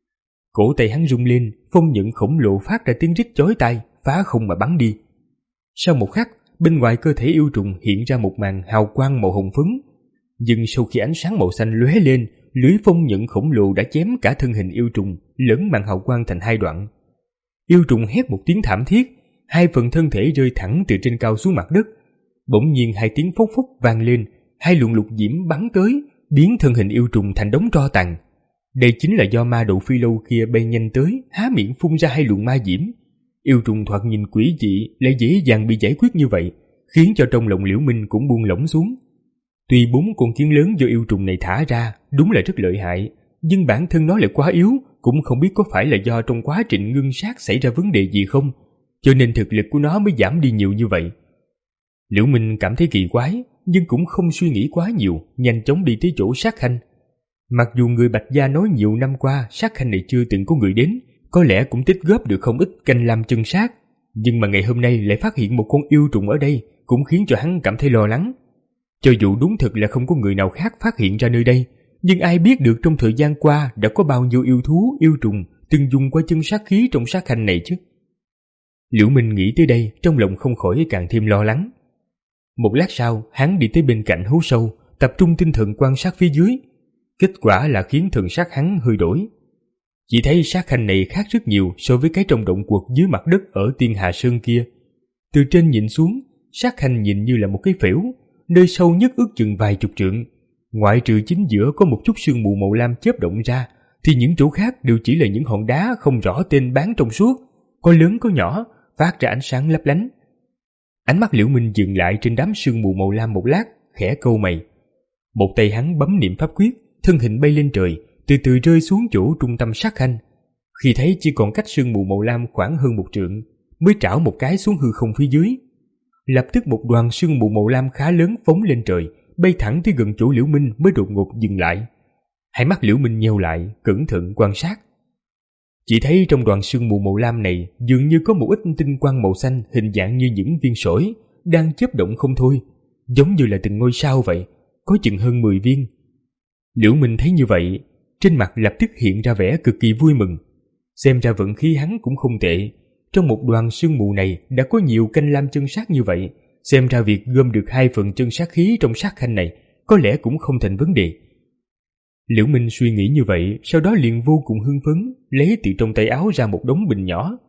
Cổ tay hắn rung lên, phong nhận khổng lồ phát ra tiếng rít chói tai, phá không mà bắn đi. Sau một khắc, bên ngoài cơ thể yêu trùng hiện ra một màn hào quang màu hồng phấn. Nhưng sau khi ánh sáng màu xanh lóe lên, lưỡi phong nhận khổng lồ đã chém cả thân hình yêu trùng lẫn màn hào quang thành hai đoạn. Yêu trùng hét một tiếng thảm thiết, hai phần thân thể rơi thẳng từ trên cao xuống mặt đất. Bỗng nhiên hai tiếng phốc phốc vang lên, hai luồng lục diễm bắn tới, biến thân hình yêu trùng thành đống tro tàn. Đây chính là do ma đầu phi lâu kia bay nhanh tới, há miệng phun ra hai luồng ma diễm. Yêu trùng thoạt nhìn quỷ dị lại dễ dàng bị giải quyết như vậy, khiến cho trong lòng Liễu Minh cũng buông lỏng xuống. Tuy bốn con kiến lớn do yêu trùng này thả ra đúng là rất lợi hại, nhưng bản thân nó lại quá yếu, cũng không biết có phải là do trong quá trình ngưng sát xảy ra vấn đề gì không, cho nên thực lực của nó mới giảm đi nhiều như vậy. Liễu Minh cảm thấy kỳ quái, nhưng cũng không suy nghĩ quá nhiều, nhanh chóng đi tới chỗ sát khanh. Mặc dù người Bạch Gia nói nhiều năm qua sát khanh này chưa từng có người đến, có lẽ cũng tích góp được không ít canh lam chân sát, nhưng mà ngày hôm nay lại phát hiện một con yêu trùng ở đây cũng khiến cho hắn cảm thấy lo lắng. Cho dù đúng thực là không có người nào khác phát hiện ra nơi đây, nhưng ai biết được trong thời gian qua đã có bao nhiêu yêu thú, yêu trùng từng dùng qua chân sát khí trong sát khanh này chứ. Liễu Minh nghĩ tới đây, trong lòng không khỏi càng thêm lo lắng. Một lát sau, hắn đi tới bên cạnh hố sâu, tập trung tinh thần quan sát phía dưới. Kết quả là khiến thần sắc hắn hơi đổi. Chỉ thấy sát khanh này khác rất nhiều so với cái trong động quật dưới mặt đất ở Tiên Hà Sơn kia. Từ trên nhìn xuống, sát khanh nhìn như là một cái phễu, nơi sâu nhất ước chừng vài chục trượng. Ngoại trừ chính giữa có một chút sương mù màu lam chớp động ra, thì những chỗ khác đều chỉ là những hòn đá không rõ tên bán trong suốt, có lớn có nhỏ, phát ra ánh sáng lấp lánh. Ánh mắt Liễu Minh dừng lại trên đám sương mù màu lam một lát, khẽ cau mày. Một tay hắn bấm niệm pháp quyết, thân hình bay lên trời, từ từ rơi xuống chỗ trung tâm sát khanh. Khi thấy chỉ còn cách sương mù màu lam khoảng hơn một trượng, mới trảo một cái xuống hư không phía dưới. Lập tức một đoàn sương mù màu lam khá lớn phóng lên trời, bay thẳng tới gần chỗ Liễu Minh mới đột ngột dừng lại. Hai mắt Liễu Minh nheo lại, cẩn thận quan sát. Chỉ thấy trong đoàn sương mù màu lam này dường như có một ít tinh quang màu xanh hình dạng như những viên sỏi đang chớp động không thôi, giống như là từng ngôi sao vậy, có chừng hơn mười viên. Liễu Minh thấy như vậy, trên mặt lập tức hiện ra vẻ cực kỳ vui mừng. Xem ra vận khí hắn cũng không tệ, trong một đoàn sương mù này đã có nhiều canh lam chân sát như vậy, xem ra việc gom được hai phần chân sát khí trong sát khanh này có lẽ cũng không thành vấn đề. Liễu Minh suy nghĩ như vậy, sau đó liền vô cùng hưng phấn, lấy từ trong tay áo ra một đống bình nhỏ.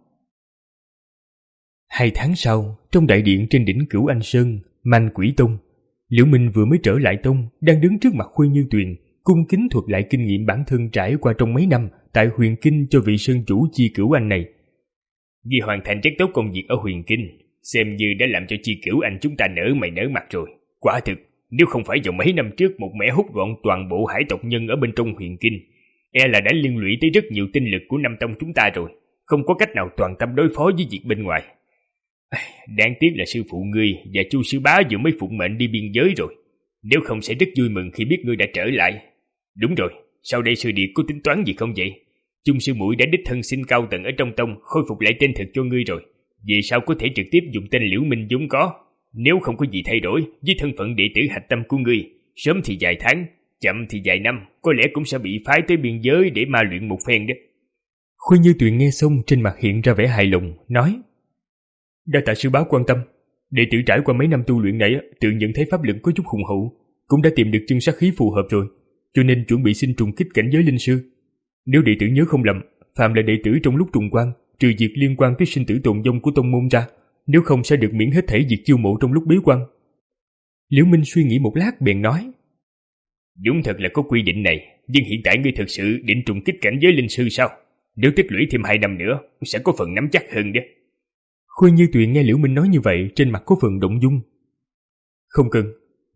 Hai tháng sau, trong đại điện trên đỉnh Cửu Anh Sơn, Man Quỷ Tông, Liễu Minh vừa mới trở lại tông, đang đứng trước mặt Khuê Như Tuyền, cung kính thuật lại kinh nghiệm bản thân trải qua trong mấy năm tại Huyền Kinh cho vị sơn chủ Chi Cửu Anh này. Vì hoàn thành rất tốt công việc ở Huyền Kinh, xem như đã làm cho Chi Cửu Anh chúng ta nở mày nở mặt rồi. Quả thực, nếu không phải vào mấy năm trước một mẻ hút gọn toàn bộ hải tộc nhân ở bên trong Huyền Kinh, e là đã liên lụy tới rất nhiều tinh lực của Nam Tông chúng ta rồi, không có cách nào toàn tâm đối phó với việc bên ngoài. Đáng tiếc là sư phụ ngươi và Chu sư bá vừa mới phụng mệnh đi biên giới rồi, nếu không sẽ rất vui mừng khi biết ngươi đã trở lại. Đúng rồi, sau đây sư điệt có tính toán gì không vậy? Chung sư muội đã đích thân xin cao tầng ở trong tông khôi phục lại tên thật cho ngươi rồi, về sau có thể trực tiếp dùng tên Liễu Minh vốn có. Nếu không có gì thay đổi với thân phận đệ tử hạch tâm của ngươi, sớm thì vài tháng, chậm thì vài năm, có lẽ cũng sẽ bị phái tới biên giới để ma luyện một phen đó. Khuê Như Tuyền nghe xong trên mặt hiện ra vẻ hài lòng, nói: Đa tạ sư bá quan tâm, đệ tử trải qua mấy năm tu luyện này tự nhận thấy pháp lực có chút hùng hậu, cũng đã tìm được chân sát khí phù hợp rồi, cho nên chuẩn bị xin trùng kích cảnh giới linh sư. Nếu đệ tử nhớ không lầm, phàm là đệ tử trong lúc trùng quan, trừ việc liên quan tới sinh tử tồn vong của tông môn ra, nếu không sẽ được miễn hết thảy việc chiêu mộ trong lúc bế quan. Liễu Minh suy nghĩ một lát bèn nói: Đúng thật là có quy định này, nhưng hiện tại ngươi thực sự định trùng kích cảnh giới linh sư sao? Nếu tích lũy thêm hai năm nữa, sẽ có phần nắm chắc hơn đó. Khuê Như Tuyền nghe Liễu Minh nói như vậy, trên mặt có phần động dung. Không cần,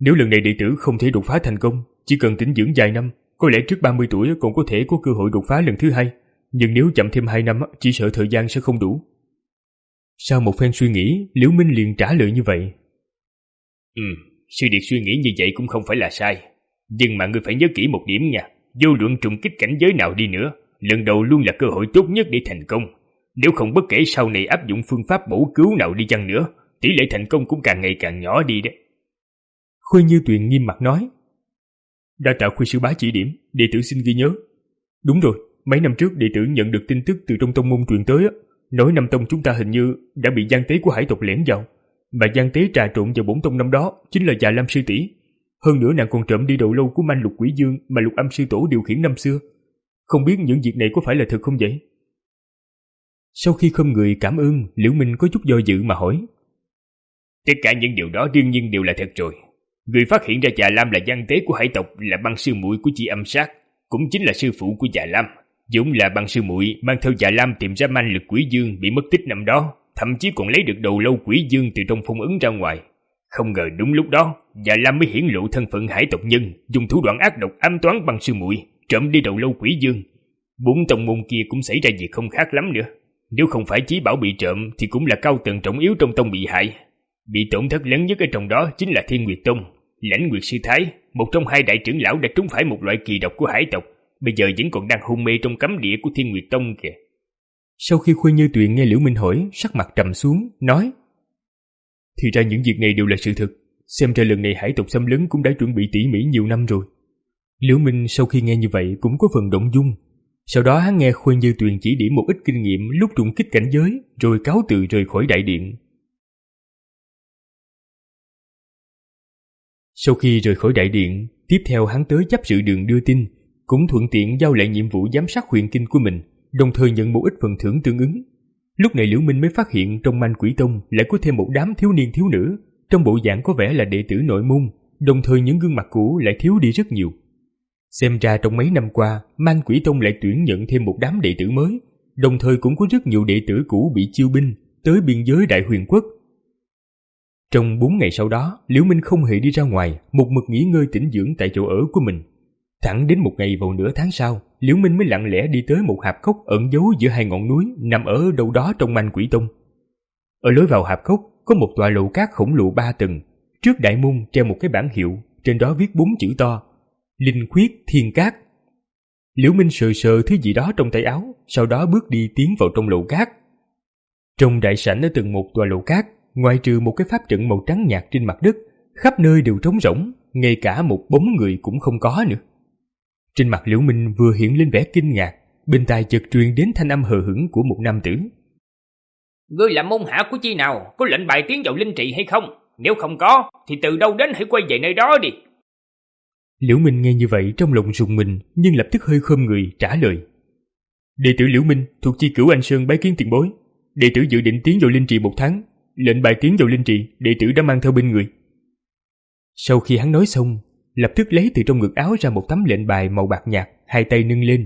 Nếu lần này đệ tử không thể đột phá thành công, chỉ cần tĩnh dưỡng vài năm, có lẽ trước ba mươi tuổi còn có thể có cơ hội đột phá lần thứ hai. Nhưng nếu chậm thêm hai năm, chỉ sợ thời gian sẽ không đủ. Sau một phen suy nghĩ, Liễu Minh liền trả lời như vậy. Ừ, Sư Điệt suy nghĩ như vậy cũng không phải là sai. Nhưng mà ngươi phải nhớ kỹ một điểm nha. Vô luận trùng kích cảnh giới nào đi nữa, lần đầu luôn là cơ hội tốt nhất để thành công. Nếu không bất kể sau này áp dụng phương pháp bổ cứu nào đi chăng nữa, tỷ lệ thành công cũng càng ngày càng nhỏ đi đấy. Khôi Như Tuyền nghiêm mặt nói. Đa tạ Khôi sư bá chỉ điểm, đệ tử xin ghi nhớ. Đúng rồi, mấy năm trước đệ tử nhận được tin tức từ trong tông môn truyền tới á, nói Nam Tông chúng ta hình như đã bị gian tế của hải tộc lẻn vào, mà gian tế trà trộn vào bổn tông năm đó chính là Già Lam sư tỷ. Hơn nữa nàng còn trộm đi đầu lâu của manh lục quỷ dương mà Lục Âm sư tổ điều khiển năm xưa. Không biết những việc này có phải là thật không vậy? Sau khi không người cảm ơn, Liễu Minh có chút do dự mà hỏi. Tất cả những điều đó đương nhiên đều là thật rồi. Người phát hiện ra Già Lam là gian tế của hải tộc là băng sư muội của Chi Âm Sát, cũng chính là sư phụ của Già Lam. Dũng là băng sư muội mang theo Già Lam tìm ra manh lực quỷ dương bị mất tích năm đó, thậm chí còn lấy được đầu lâu quỷ dương từ trong phong ấn ra ngoài. Không ngờ đúng lúc đó, Già Lam mới hiển lộ thân phận hải tộc nhân, dùng thủ đoạn ác độc ám toán băng sư muội, trộm đi đầu lâu quỷ dương. Bốn tông môn kia cũng xảy ra việc không khác lắm nữa. Nếu không phải chí bảo bị trộm thì cũng là cao tầng trọng yếu trong tông bị hại. Bị tổn thất lớn nhất ở trong đó chính là Thiên Nguyệt Tông. Lãnh Nguyệt sư thái, một trong hai đại trưởng lão đã trúng phải một loại kỳ độc của hải tộc, bây giờ vẫn còn đang hôn mê trong cấm địa của Thiên Nguyệt Tông kìa. Sau khi Khôi Như Tuyền nghe Liễu Minh hỏi, sắc mặt trầm xuống, nói. Thì ra những việc này đều là sự thật. Xem ra lần này hải tộc xâm lấn cũng đã chuẩn bị tỉ mỉ nhiều năm rồi. Liễu Minh sau khi nghe như vậy cũng có phần động dung. Sau đó hắn nghe Khôi Như Tuyền chỉ điểm một ít kinh nghiệm lúc trùng kích cảnh giới, rồi cáo từ rời khỏi đại điện. Sau khi rời khỏi đại điện, tiếp theo hắn tới chấp sự đường đưa tin, cũng thuận tiện giao lại nhiệm vụ giám sát huyền kinh của mình, đồng thời nhận một ít phần thưởng tương ứng. Lúc này Liễu Minh mới phát hiện trong Manh Quỷ Tông lại có thêm một đám thiếu niên thiếu nữ, trong bộ dạng có vẻ là đệ tử nội môn, đồng thời những gương mặt cũ lại thiếu đi rất nhiều. Xem ra trong mấy năm qua, Manh Quỷ Tông lại tuyển nhận thêm một đám đệ tử mới, đồng thời cũng có rất nhiều đệ tử cũ bị chiêu binh tới biên giới Đại Huyền Quốc. Trong bốn ngày sau đó, Liễu Minh không hề đi ra ngoài, một mực nghỉ ngơi tĩnh dưỡng tại chỗ ở của mình. Thẳng đến một ngày vào nửa tháng sau, Liễu Minh mới lặng lẽ đi tới một hạp cốc ẩn giấu giữa hai ngọn núi nằm ở đâu đó trong Manh Quỷ Tông. Ở lối vào hạp cốc có một tòa lầu cát khổng lồ ba tầng, trước đại môn treo một cái bảng hiệu, trên đó viết bốn chữ to: Linh Khuyết Thiên Cát. Liễu Minh sờ sờ thứ gì đó trong tay áo, sau đó bước đi tiến vào trong lầu cát. Trong đại sảnh ở tầng một tòa lầu cát, ngoại trừ một cái pháp trận màu trắng nhạt trên mặt đất, khắp nơi đều trống rỗng, ngay cả một bóng người cũng không có nữa. Trên mặt Liễu Minh vừa hiện lên vẻ kinh ngạc, bên tai chợt truyền đến thanh âm hờ hững của một nam tử. Ngươi là môn hạ của chi nào, có lệnh bài tiến vào linh trì hay không? Nếu không có, thì từ đâu đến hãy quay về nơi đó đi. Liễu Minh nghe như vậy trong lòng rùng mình, nhưng lập tức hơi khom người trả lời. Đệ tử Liễu Minh thuộc chi Cửu Anh Sơn bái kiến tiền bối. Đệ tử dự định tiến vào linh trì một tháng, lệnh bài tiến vào linh trì đệ tử đã mang theo bên người. Sau khi hắn nói xong, lập tức lấy từ trong ngực áo ra một tấm lệnh bài màu bạc nhạt, hai tay nâng lên.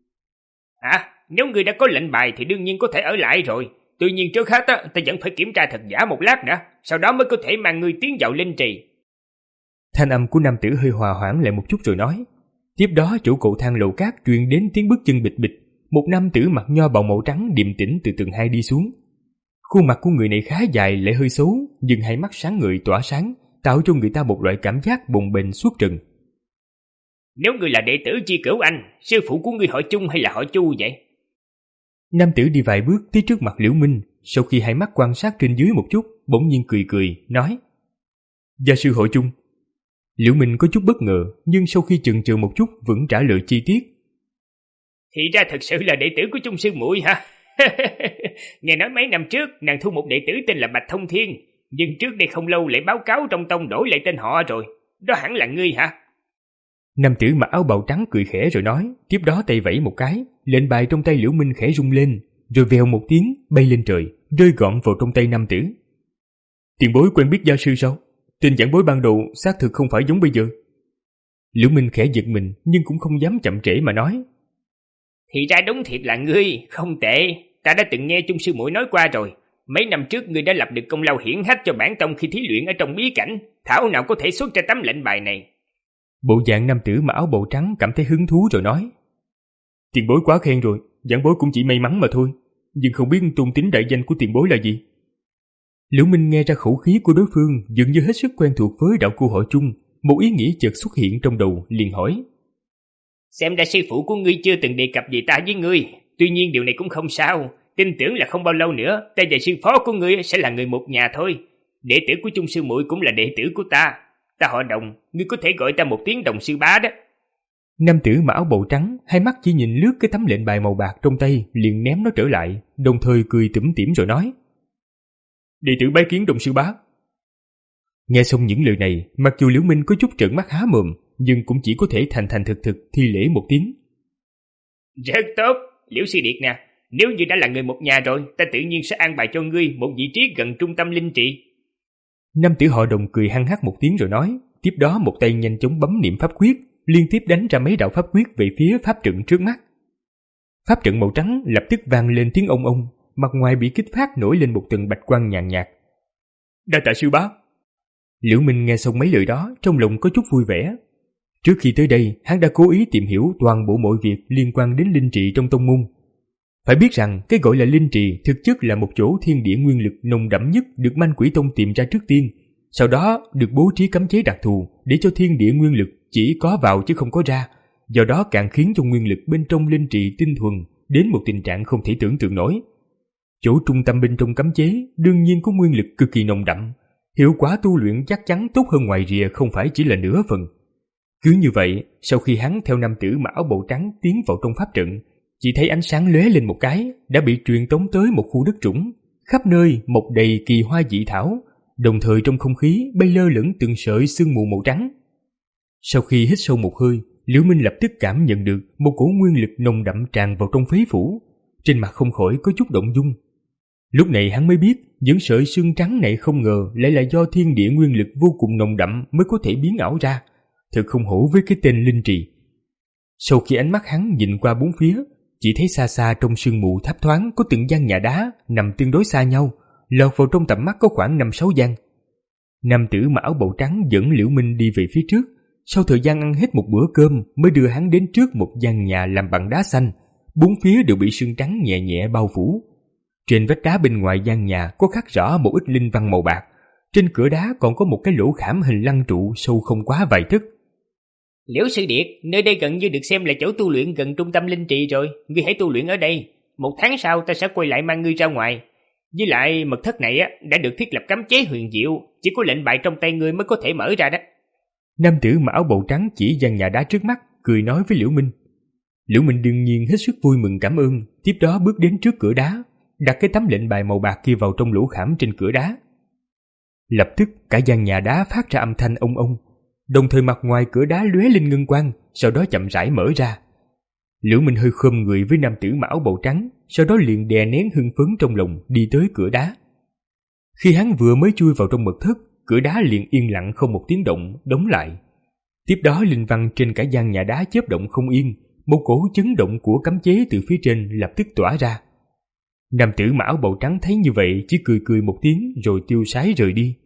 Hả? Nếu ngươi đã có lệnh bài thì đương nhiên có thể ở lại rồi. Tuy nhiên trước hết á, ta vẫn phải kiểm tra thật giả một lát nữa, sau đó mới có thể mang ngươi tiến vào linh trì. Thanh âm của nam tử hơi hòa hoãn lại một chút rồi nói. Tiếp đó chỗ cầu thang lầu cát truyền đến tiếng bước chân bịch bịch. Một nam tử mặc nho bào màu trắng điềm tĩnh từ tầng hai đi xuống. Khuôn mặt của người này khá dài lại hơi xấu, nhưng hai mắt sáng ngời tỏa sáng, tạo cho người ta một loại cảm giác bồng bềnh suốt trần. Nếu ngươi là đệ tử chi Cửu Anh, sư phụ của ngươi họ Chung hay là họ Chu vậy? Nam tử đi vài bước tới trước mặt Liễu Minh, sau khi hai mắt quan sát trên dưới một chút, bỗng nhiên cười cười, nói: Gia sư họ Chung. Liễu Minh có chút bất ngờ, nhưng sau khi chần chừ một chút vẫn trả lời chi tiết. Thì ra thật sự là đệ tử của Chung sư muội hả? Nghe nói mấy năm trước nàng thu một đệ tử tên là Bạch Thông Thiên, nhưng trước đây không lâu lại báo cáo trong tông đổi lại tên họ rồi. Đó hẳn là ngươi hả? Nam tử mặc áo bào trắng cười khẽ rồi nói, tiếp đó tay vẫy một cái, lệnh bài trong tay Liễu Minh khẽ rung lên, rồi vèo một tiếng bay lên trời, rơi gọn vào trong tay nam tử. Tiền bối quen biết gia sư sao? Tên giảng bối ban đầu xác thực không phải giống bây giờ. Liễu Minh khẽ giật mình nhưng cũng không dám chậm trễ mà nói. Thì ra đúng thiệt là ngươi, không tệ. Ta đã từng nghe Chung sư muội nói qua rồi. Mấy năm trước ngươi đã lập được công lao hiển hách cho bản tông khi thí luyện ở trong bí cảnh, thảo nào có thể xuất ra tấm lệnh bài này. Bộ dạng nam tử mặc áo bào trắng cảm thấy hứng thú rồi nói: Tiền bối quá khen rồi, giảng bối cũng chỉ may mắn mà thôi, nhưng không biết tôn tính đại danh của tiền bối là gì. Liễu Minh nghe ra khẩu khí của đối phương dường như hết sức quen thuộc với đạo cô họ chung, một ý nghĩ chợt xuất hiện trong đầu, liền hỏi: Xem ra sư phụ của ngươi chưa từng đề cập về ta với ngươi, tuy nhiên điều này cũng không sao, tin tưởng là không bao lâu nữa ta và sư phó của ngươi sẽ là người một nhà thôi. Đệ tử của chung sư muội cũng là đệ tử của ta, ta họ Đồng, ngươi có thể gọi ta một tiếng Đồng sư bá đó. Nam tử mặc áo bào trắng hai mắt chỉ nhìn lướt cái tấm lệnh bài màu bạc trong tay, liền ném nó trở lại, đồng thời cười tủm tỉm rồi nói: Đệ tử bái kiến Đồng sư bá. Nghe xong những lời này, mặc dù Liễu Minh có chút trợn mắt há mồm, nhưng cũng chỉ có thể thành thành thực thực thi lễ một tiếng. Rất tốt, Liễu sư điệt nè, nếu như đã là người một nhà rồi, ta tự nhiên sẽ an bài cho ngươi một vị trí gần trung tâm linh trị. Nam tử họ Đồng cười hăng hắc một tiếng rồi nói, tiếp đó một tay nhanh chóng bấm niệm pháp quyết, liên tiếp đánh ra mấy đạo pháp quyết về phía pháp trận trước mắt. Pháp trận màu trắng lập tức vang lên tiếng ông ông, mặt ngoài bị kích phát nổi lên một tầng bạch quang nhàn nhạt. Đa tạ sư bá. Liễu Minh nghe xong mấy lời đó, trong lòng có chút vui vẻ. Trước khi tới đây, hắn đã cố ý tìm hiểu toàn bộ mọi việc liên quan đến linh trì trong tông môn. Phải biết rằng, cái gọi là linh trì thực chất là một chỗ thiên địa nguyên lực nồng đậm nhất được Manh Quỷ Tông tìm ra trước tiên, sau đó được bố trí cấm chế đặc thù để cho thiên địa nguyên lực chỉ có vào chứ không có ra, do đó càng khiến cho nguyên lực bên trong linh trì tinh thuần đến một tình trạng không thể tưởng tượng nổi. Chỗ trung tâm bên trong cấm chế đương nhiên có nguyên lực cực kỳ nồng đậm, hiệu quả tu luyện chắc chắn tốt hơn ngoài rìa không phải chỉ là nửa phần. Cứ như vậy, sau khi hắn theo nam tử mặc áo bào trắng tiến vào trong pháp trận, chỉ thấy ánh sáng lóe lên một cái, đã bị truyền tống tới một khu đất trũng, khắp nơi mọc đầy kỳ hoa dị thảo, đồng thời trong không khí bay lơ lửng từng sợi sương mù màu trắng. Sau khi hít sâu một hơi, Liễu Minh lập tức cảm nhận được một cổ nguyên lực nồng đậm tràn vào trong phế phủ, trên mặt không khỏi có chút động dung. Lúc này hắn mới biết, những sợi sương trắng này không ngờ lại là do thiên địa nguyên lực vô cùng nồng đậm mới có thể biến ảo ra, thật không hổ với cái tên linh trì. Sau khi ánh mắt hắn nhìn qua bốn phía, chỉ thấy xa xa trong sương mù thấp thoáng có từng gian nhà đá nằm tương đối xa nhau, lọt vào trong tầm mắt có khoảng năm sáu gian. Nam tử mặc áo bào trắng dẫn Liễu Minh đi về phía trước, sau thời gian ăn hết một bữa cơm mới đưa hắn đến trước một gian nhà làm bằng đá xanh, bốn phía đều bị sương trắng nhẹ nhẹ bao phủ. Trên vách đá bên ngoài gian nhà có khắc rõ một ít linh văn màu bạc, trên cửa đá còn có một cái lỗ khảm hình lăng trụ sâu không quá vài tấc. Liễu sư điệt, nơi đây gần như được xem là chỗ tu luyện gần trung tâm linh trì rồi, ngươi hãy tu luyện ở đây, một tháng sau ta sẽ quay lại mang ngươi ra ngoài. Với lại mật thất này á đã được thiết lập cấm chế huyền diệu, chỉ có lệnh bài trong tay ngươi mới có thể mở ra đó. Nam tử mặc áo bào trắng chỉ gian nhà đá trước mắt, cười nói với Liễu Minh. Liễu Minh đương nhiên hết sức vui mừng cảm ơn, tiếp đó bước đến trước cửa đá, đặt cái tấm lệnh bài màu bạc kia vào trong lỗ khảm trên cửa đá. Lập tức cả gian nhà đá phát ra âm thanh ông ông, đồng thời mặt ngoài cửa đá lóe lên ngân quang, sau đó chậm rãi mở ra. Liễu Minh hơi khom người với nam tử mặc áo bào trắng, sau đó liền đè nén hưng phấn trong lòng đi tới cửa đá. Khi hắn vừa mới chui vào trong mật thất, cửa đá liền yên lặng không một tiếng động đóng lại. Tiếp đó linh văn trên cả gian nhà đá chớp động không yên, một cổ chấn động của cấm chế từ phía trên lập tức tỏa ra. Nam tử mặc áo bào trắng thấy như vậy chỉ cười cười một tiếng rồi tiêu sái rời đi.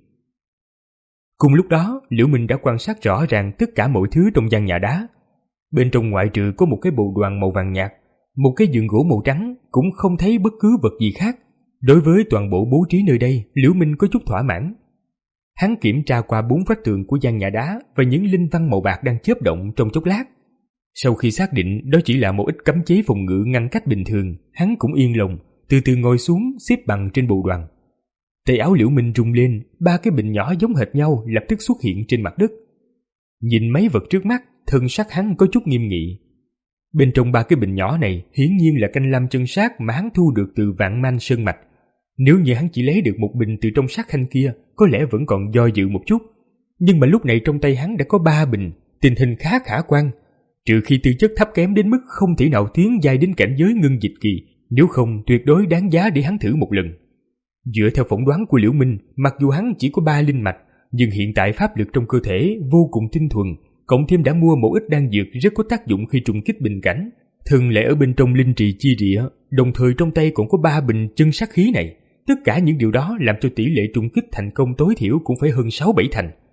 Cùng lúc đó, Liễu Minh đã quan sát rõ ràng tất cả mọi thứ trong gian nhà đá. Bên trong ngoại trừ có một cái bồ đoàn màu vàng nhạt, một cái giường gỗ màu trắng, cũng không thấy bất cứ vật gì khác. Đối với toàn bộ bố trí nơi đây, Liễu Minh có chút thỏa mãn. Hắn kiểm tra qua bốn vách tường của gian nhà đá và những linh văn màu bạc đang chớp động trong chốc lát. Sau khi xác định đó chỉ là một ít cấm chế phòng ngự ngăn cách bình thường, hắn cũng yên lòng, từ từ ngồi xuống xếp bằng trên bồ đoàn. Tay áo Liễu Minh rung lên, ba cái bình nhỏ giống hệt nhau lập tức xuất hiện trên mặt đất. Nhìn mấy vật trước mắt, thân sắc hắn có chút nghiêm nghị. Bên trong ba cái bình nhỏ này hiển nhiên là canh lam chân sát mà hắn thu được từ Vạn Man Sơn Mạch. Nếu như hắn chỉ lấy được một bình từ trong sát khanh kia, có lẽ vẫn còn do dự một chút. Nhưng mà lúc này trong tay hắn đã có ba bình, tình hình khá khả quan. Trừ khi tư chất thấp kém đến mức không thể nào tiến giai đến cảnh giới ngưng dịch kỳ, nếu không tuyệt đối đáng giá để hắn thử một lần. Dựa theo phỏng đoán của Liễu Minh, mặc dù hắn chỉ có ba linh mạch, nhưng hiện tại pháp lực trong cơ thể vô cùng tinh thuần, cộng thêm đã mua một ít đan dược rất có tác dụng khi trùng kích bình cảnh, thường lệ ở bên trong linh trì chi địa, đồng thời trong tay còn có ba bình chân sát khí này. Tất cả những điều đó làm cho tỷ lệ trùng kích thành công tối thiểu cũng phải hơn sáu bảy thành.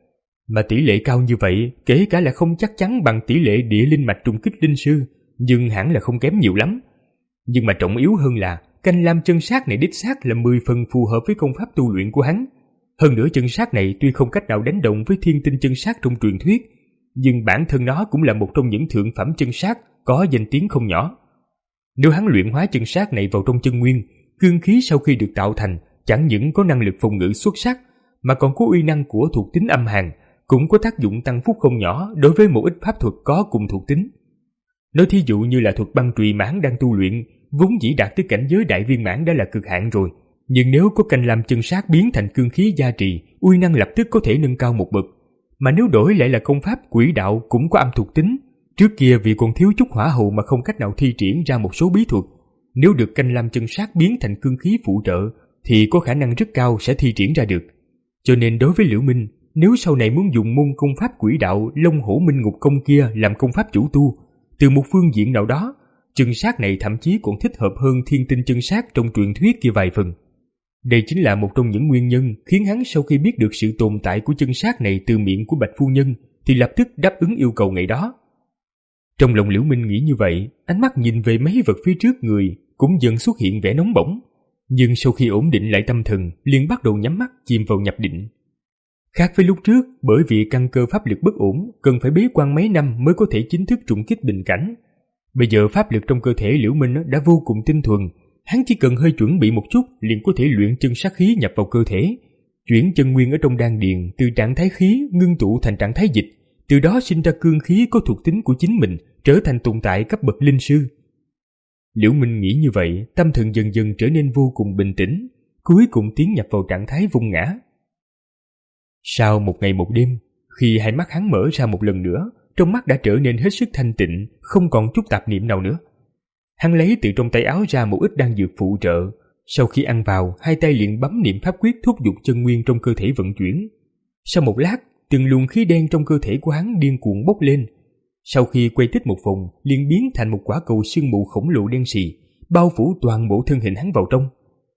Mà tỷ lệ cao như vậy, kể cả là không chắc chắn bằng tỷ lệ địa linh mạch trùng kích linh sư, nhưng hẳn là không kém nhiều lắm. Nhưng mà trọng yếu hơn là canh lam chân sát này đích xác là mười phần phù hợp với công pháp tu luyện của hắn. Hơn nữa chân sát này tuy không cách nào đánh đồng với thiên tinh chân sát trong truyền thuyết, nhưng bản thân nó cũng là một trong những thượng phẩm chân sát có danh tiếng không nhỏ. Nếu hắn luyện hóa chân sát này vào trong chân nguyên, cương khí sau khi được tạo thành chẳng những có năng lực phòng ngự xuất sắc, mà còn có uy năng của thuộc tính âm hàn, cũng có tác dụng tăng phúc không nhỏ đối với một ít pháp thuật có cùng thuộc tính. Nói thí dụ như là thuật băng trùy mãn đang tu luyện, vốn dĩ đạt tới cảnh giới đại viên mãn đã là cực hạn rồi, nhưng nếu có canh lam chân sát biến thành cương khí gia trì, uy năng lập tức có thể nâng cao một bậc. Mà nếu đổi lại là công pháp quỷ đạo cũng có âm thuộc tính, trước kia vì còn thiếu chút hỏa hầu mà không cách nào thi triển ra một số bí thuật, nếu được canh lam chân sát biến thành cương khí phụ trợ thì có khả năng rất cao sẽ thi triển ra được. Cho nên đối với Liễu Minh, nếu sau này muốn dùng môn công pháp quỷ đạo Long Hổ Minh Ngục Công kia làm công pháp chủ tu, từ một phương diện nào đó, chân sát này thậm chí còn thích hợp hơn thiên tinh chân sát trong truyền thuyết kia vài phần. Đây chính là một trong những nguyên nhân khiến hắn sau khi biết được sự tồn tại của chân sát này từ miệng của Bạch Phu Nhân thì lập tức đáp ứng yêu cầu ngày đó. Trong lòng Liễu Minh nghĩ như vậy, ánh mắt nhìn về mấy vật phía trước người cũng dần xuất hiện vẻ nóng bỏng, nhưng sau khi ổn định lại tâm thần liền bắt đầu nhắm mắt chìm vào nhập định. Khác với lúc trước, bởi vì căn cơ pháp lực bất ổn, cần phải bế quan mấy năm mới có thể chính thức trùng kích bình cảnh. Bây giờ pháp lực trong cơ thể Liễu Minh đã vô cùng tinh thuần, hắn chỉ cần hơi chuẩn bị một chút liền có thể luyện chân sát khí nhập vào cơ thể, chuyển chân nguyên ở trong đan điền từ trạng thái khí ngưng tụ thành trạng thái dịch, từ đó sinh ra cương khí có thuộc tính của chính mình, trở thành tồn tại cấp bậc linh sư. Liễu Minh nghĩ như vậy, tâm thần dần dần trở nên vô cùng bình tĩnh, cuối cùng tiến nhập vào trạng thái vung ngã. Sau một ngày một đêm, khi hai mắt hắn mở ra một lần nữa, trong mắt đã trở nên hết sức thanh tịnh, không còn chút tạp niệm nào nữa. Hắn lấy từ trong tay áo ra một ít đan dược phụ trợ, sau khi ăn vào, hai tay liền bấm niệm pháp quyết thúc giục chân nguyên trong cơ thể vận chuyển. Sau một lát, từng luồng khí đen trong cơ thể của hắn điên cuồng bốc lên. Sau khi quay tích một vòng, liền biến thành một quả cầu sương mù khổng lồ đen sì, bao phủ toàn bộ thân hình hắn vào trong.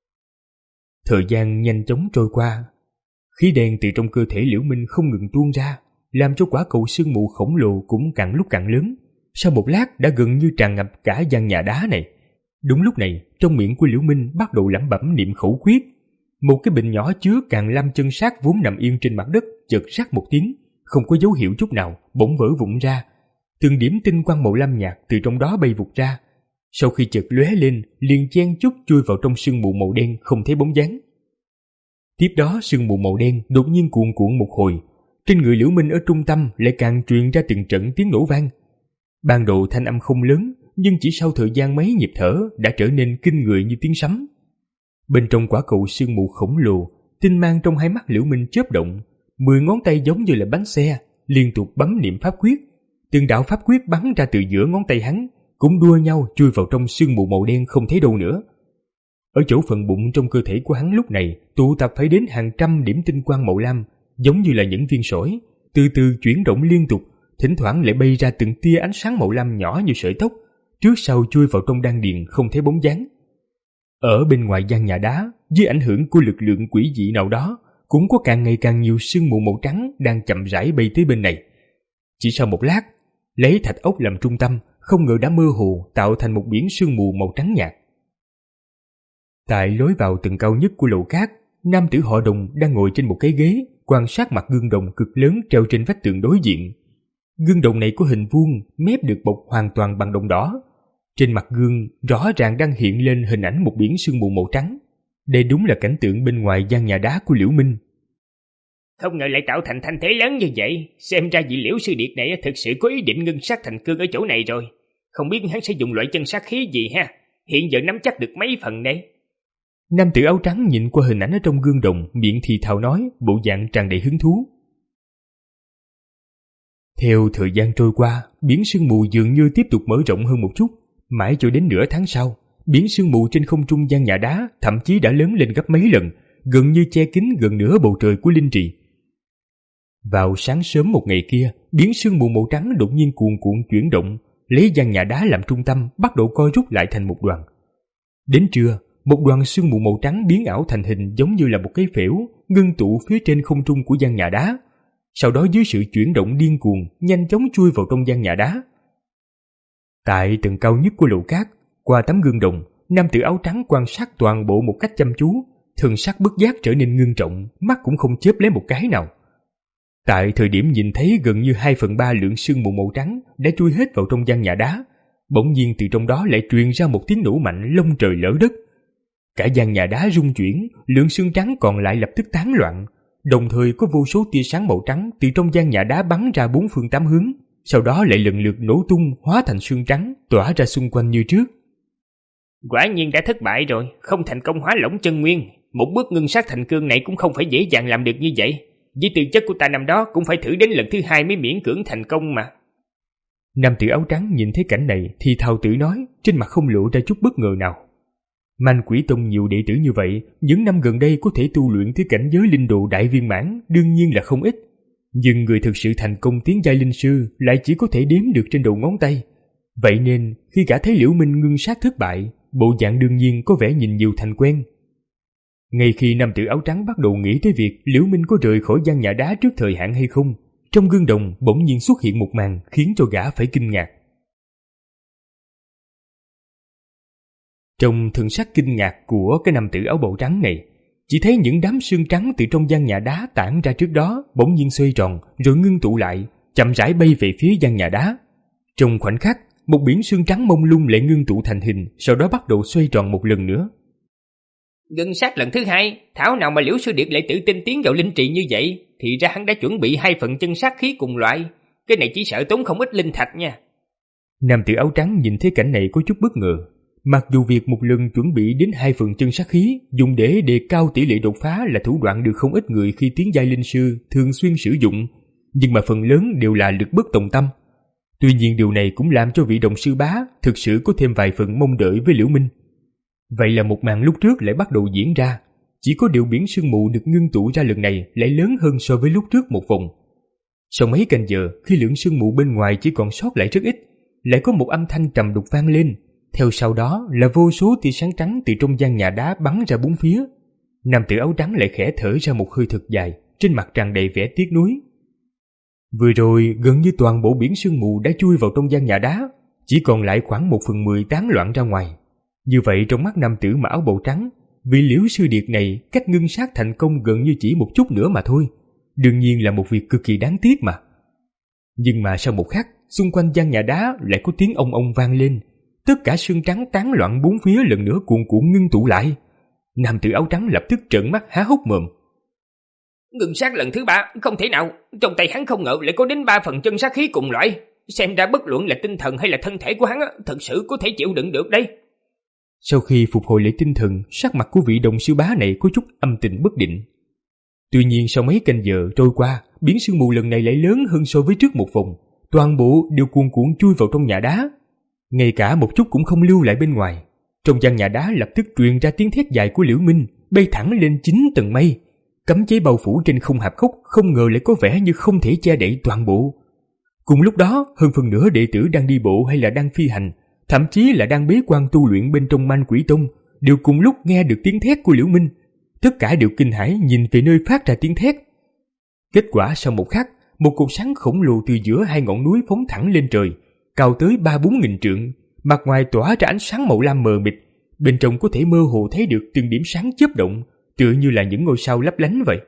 Thời gian nhanh chóng trôi qua, khí đen từ trong cơ thể Liễu Minh không ngừng tuôn ra, làm cho quả cầu sương mù khổng lồ cũng càng lúc càng lớn. Sau một lát đã gần như tràn ngập cả gian nhà đá này. Đúng lúc này, trong miệng của Liễu Minh bắt đầu lẩm bẩm niệm khẩu quyết. Một cái bình nhỏ chứa càn lam chân sát vốn nằm yên trên mặt đất chợt rắc một tiếng, không có dấu hiệu chút nào, bỗng vỡ vụn ra. Từng điểm tinh quang màu lam nhạt từ trong đó bay vụt ra. Sau khi chợt lóe lên, liền chen chúc chui vào trong sương mù màu đen không thấy bóng dáng. Tiếp đó sương mù màu đen đột nhiên cuộn cuộn một hồi, trên người Liễu Minh ở trung tâm lại càng truyền ra từng trận tiếng nổ vang. Ban đầu thanh âm không lớn, nhưng chỉ sau thời gian mấy nhịp thở đã trở nên kinh người như tiếng sấm. Bên trong quả cầu sương mù khổng lồ, tinh mang trong hai mắt Liễu Minh chớp động, mười ngón tay giống như là bánh xe liên tục bấm niệm pháp quyết. Từng đạo pháp quyết bắn ra từ giữa ngón tay hắn, cũng đua nhau chui vào trong sương mù màu đen không thấy đâu nữa. Ở chỗ phần bụng trong cơ thể của hắn lúc này tụ tập phải đến hàng trăm điểm tinh quang màu lam, giống như là những viên sỏi, từ từ chuyển động liên tục, thỉnh thoảng lại bay ra từng tia ánh sáng màu lam nhỏ như sợi tóc, trước sau chui vào trong đan điền không thấy bóng dáng. Ở bên ngoài gian nhà đá, dưới ảnh hưởng của lực lượng quỷ dị nào đó, cũng có càng ngày càng nhiều sương mù màu trắng đang chậm rãi bay tới bên này. Chỉ sau một lát, lấy thạch ốc làm trung tâm, không ngờ đã mơ hồ tạo thành một biển sương mù màu trắng nhạt. Tại lối vào tầng cao nhất của lầu cát, nam tử họ Đồng đang ngồi trên một cái ghế, quan sát mặt gương đồng cực lớn treo trên vách tường đối diện. Gương đồng này có hình vuông, mép được bọc hoàn toàn bằng đồng đỏ. Trên mặt gương rõ ràng đang hiện lên hình ảnh một biển sương mù màu trắng. Đây đúng là cảnh tượng bên ngoài gian nhà đá của Liễu Minh. Không ngờ lại tạo thành thanh thế lớn như vậy, xem ra vị Liễu sư điệt này thực sự có ý định ngưng sát thành cương ở chỗ này rồi. Không biết hắn sẽ dùng loại chân sát khí gì ha, hiện giờ nắm chắc được mấy phần đây. Nam tử áo trắng nhìn qua hình ảnh ở trong gương đồng, miệng thì thào nói, bộ dạng tràn đầy hứng thú. Theo thời gian trôi qua, biển sương mù dường như tiếp tục mở rộng hơn một chút, mãi cho đến nửa tháng sau, biển sương mù trên không trung gian nhà đá thậm chí đã lớn lên gấp mấy lần, gần như che kín gần nửa bầu trời của linh trì. Vào sáng sớm một ngày kia, biển sương mù màu trắng đột nhiên cuồn cuộn chuyển động, lấy gian nhà đá làm trung tâm, bắt đầu co rút lại thành một đoàn. Đến trưa, một đoàn sương mù màu trắng biến ảo thành hình giống như là một cái phễu, ngưng tụ phía trên không trung của gian nhà đá. sau đó dưới sự chuyển động điên cuồng nhanh chóng chui vào trong gian nhà đá. Tại tầng cao nhất của lầu cát, qua tấm gương đồng, nam tử áo trắng quan sát toàn bộ một cách chăm chú, thần sắc bất giác trở nên ngưng trọng, mắt cũng không chớp lấy một cái nào. Tại thời điểm nhìn thấy gần như hai phần ba lượng sương mù màu trắng đã chui hết vào trong gian nhà đá, bỗng nhiên từ trong đó lại truyền ra một tiếng nổ mạnh lông trời lở đất. Cả gian nhà đá rung chuyển, lượng sương trắng còn lại lập tức tán loạn, đồng thời có vô số tia sáng màu trắng từ trong gian nhà đá bắn ra bốn phương tám hướng, sau đó lại lần lượt nổ tung hóa thành sương trắng tỏa ra xung quanh như trước. Quả nhiên đã thất bại rồi, không thành công hóa lỏng chân nguyên. Một bước ngưng sát thành cương này cũng không phải dễ dàng làm được như vậy. Với tư chất của ta năm đó cũng phải thử đến lần thứ hai mới miễn cưỡng thành công mà. Nam tử áo trắng nhìn thấy cảnh này thì thào tự nói, trên mặt không lộ ra chút bất ngờ nào. Man Quỷ Tông nhiều đệ tử như vậy, những năm gần đây có thể tu luyện tới cảnh giới linh đồ đại viên mãn đương nhiên là không ít. Nhưng người thực sự thành công tiến giai linh sư lại chỉ có thể đếm được trên đầu ngón tay. Vậy nên khi cả thấy Liễu Minh ngưng sát thất bại, bộ dạng đương nhiên có vẻ nhìn nhiều thành quen. Ngay khi nam tử áo trắng bắt đầu nghĩ tới việc Liễu Minh có rời khỏi gian nhà đá trước thời hạn hay không, trong gương đồng bỗng nhiên xuất hiện một màn khiến cho gã phải kinh ngạc. Trong thần sắc kinh ngạc của cái nam tử áo bào trắng này, chỉ thấy những đám sương trắng từ trong gian nhà đá tản ra trước đó bỗng nhiên xoay tròn rồi ngưng tụ lại, chậm rãi bay về phía gian nhà đá. Trong khoảnh khắc, một biển sương trắng mông lung lại ngưng tụ thành hình, sau đó bắt đầu xoay tròn một lần nữa. Ngưng sát lần thứ hai, thảo nào mà Liễu Sư Điệt lại tự tin tiến vào linh trị như vậy, thì ra hắn đã chuẩn bị hai phần chân sát khí cùng loại. Cái này chỉ sợ tốn không ít linh thạch nha. Nam tử áo trắng nhìn thấy cảnh này có chút bất ngờ. Mặc dù việc một lần chuẩn bị đến hai phần chân sát khí dùng để đề cao tỷ lệ đột phá là thủ đoạn được không ít người khi tiến giai linh sư thường xuyên sử dụng, nhưng mà phần lớn đều là lực bất tòng tâm. Tuy nhiên điều này cũng làm cho vị đồng sư bá thực sự có thêm vài phần mong đợi với Liễu Minh. Vậy là một màn lúc trước lại bắt đầu diễn ra, chỉ có điều biển sương mù được ngưng tụ ra lần này lại lớn hơn so với lúc trước một vòng. Sau mấy canh giờ, khi lượng sương mù bên ngoài chỉ còn sót lại rất ít, lại có một âm thanh trầm đục vang lên. Theo sau đó là vô số tia sáng trắng từ trong gian nhà đá bắn ra bốn phía. Nam tử áo trắng lại khẽ thở ra một hơi thật dài, trên mặt tràn đầy vẻ tiếc nuối. Vừa rồi gần như toàn bộ biển sương mù đã chui vào trong gian nhà đá, chỉ còn lại khoảng một phần mười tán loạn ra ngoài. Như vậy trong mắt nam tử mặc áo bào trắng, vị Liễu Sư Điệt này cách ngưng sát thành công gần như chỉ một chút nữa mà thôi. Đương nhiên là một việc cực kỳ đáng tiếc mà. Nhưng mà sau một khắc, xung quanh gian nhà đá lại có tiếng ong ong vang lên. Tất cả sương trắng tán loạn bốn phía lần nữa cuồn cuộn ngưng tụ lại. Nam tử áo trắng lập tức trợn mắt há hốc mồm. Ngưng sát lần thứ ba, không thể nào. Trong tay hắn không ngờ lại có đến ba phần chân sát khí cùng loại. Xem ra bất luận là tinh thần hay là thân thể của hắn thật sự có thể chịu đựng được đây. Sau khi phục hồi lại tinh thần, sắc mặt của vị đồng sư bá này có chút âm tình bất định. Tuy nhiên sau mấy canh giờ trôi qua, biển sương mù lần này lại lớn hơn so với trước một vòng. Toàn bộ đều cuồn cuộn chui vào trong nhà đá, ngay cả một chút cũng không lưu lại bên ngoài. Trong gian nhà đá lập tức truyền ra tiếng thét dài của Liễu Minh, bay thẳng lên chín tầng mây. Cấm chế bao phủ trên không hạp cốc không ngờ lại có vẻ như không thể che đậy toàn bộ. Cùng lúc đó, hơn phần nửa đệ tử đang đi bộ hay là đang phi hành, thậm chí là đang bế quan tu luyện bên trong Man Quỷ Tông, đều cùng lúc nghe được tiếng thét của Liễu Minh. Tất cả đều kinh hãi nhìn về nơi phát ra tiếng thét. Kết quả sau một khắc, một cột sáng khổng lồ từ giữa hai ngọn núi phóng thẳng lên trời, cao tới ba bốn nghìn trượng, mặt ngoài tỏa ra ánh sáng màu lam mờ mịt, bên trong có thể mơ hồ thấy được từng điểm sáng chớp động, tựa như là những ngôi sao lấp lánh vậy.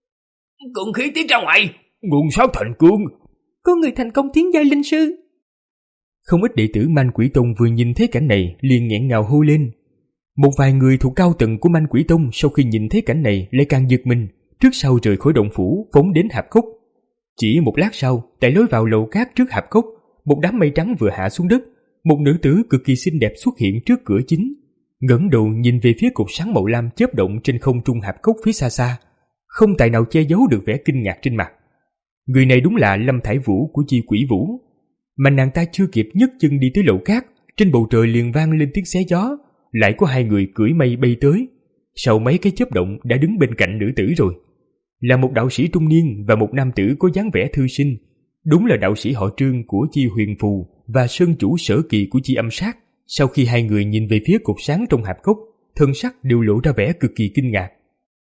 Cương khí tiết ra ngoài, nguồn sao thành cương, có người thành công tiến giai linh sư. Không ít đệ tử Man Quỷ Tông vừa nhìn thấy cảnh này liền nghẹn ngào hô lên. Một vài người thuộc cao tầng của Man Quỷ Tông sau khi nhìn thấy cảnh này lại càng giật mình, trước sau rời khỏi động phủ phóng đến hạp cốc. Chỉ một lát sau, tại lối vào lầu cát trước hạp cốc, một đám mây trắng vừa hạ xuống đất, một nữ tử cực kỳ xinh đẹp xuất hiện trước cửa chính, ngẩng đầu nhìn về phía cột sáng màu lam chớp động trên không trung hạp cốc phía xa xa, không tài nào che giấu được vẻ kinh ngạc trên mặt. Người này đúng là Lâm Thải Vũ của Chi Quỷ Vũ, mà nàng ta chưa kịp nhấc chân đi tới lầu cát, trên bầu trời liền vang lên tiếng xé gió, lại có hai người cưỡi mây bay tới, sau mấy cái chớp động đã đứng bên cạnh nữ tử rồi. Là một đạo sĩ trung niên và một nam tử có dáng vẻ thư sinh, đúng là đạo sĩ họ Trương của Chi Huyền Phù và sơn chủ Sở Kỳ của Chi Âm Sát. Sau khi hai người nhìn về phía cột sáng trong hạp cốc, thân sắc đều lộ ra vẻ cực kỳ kinh ngạc.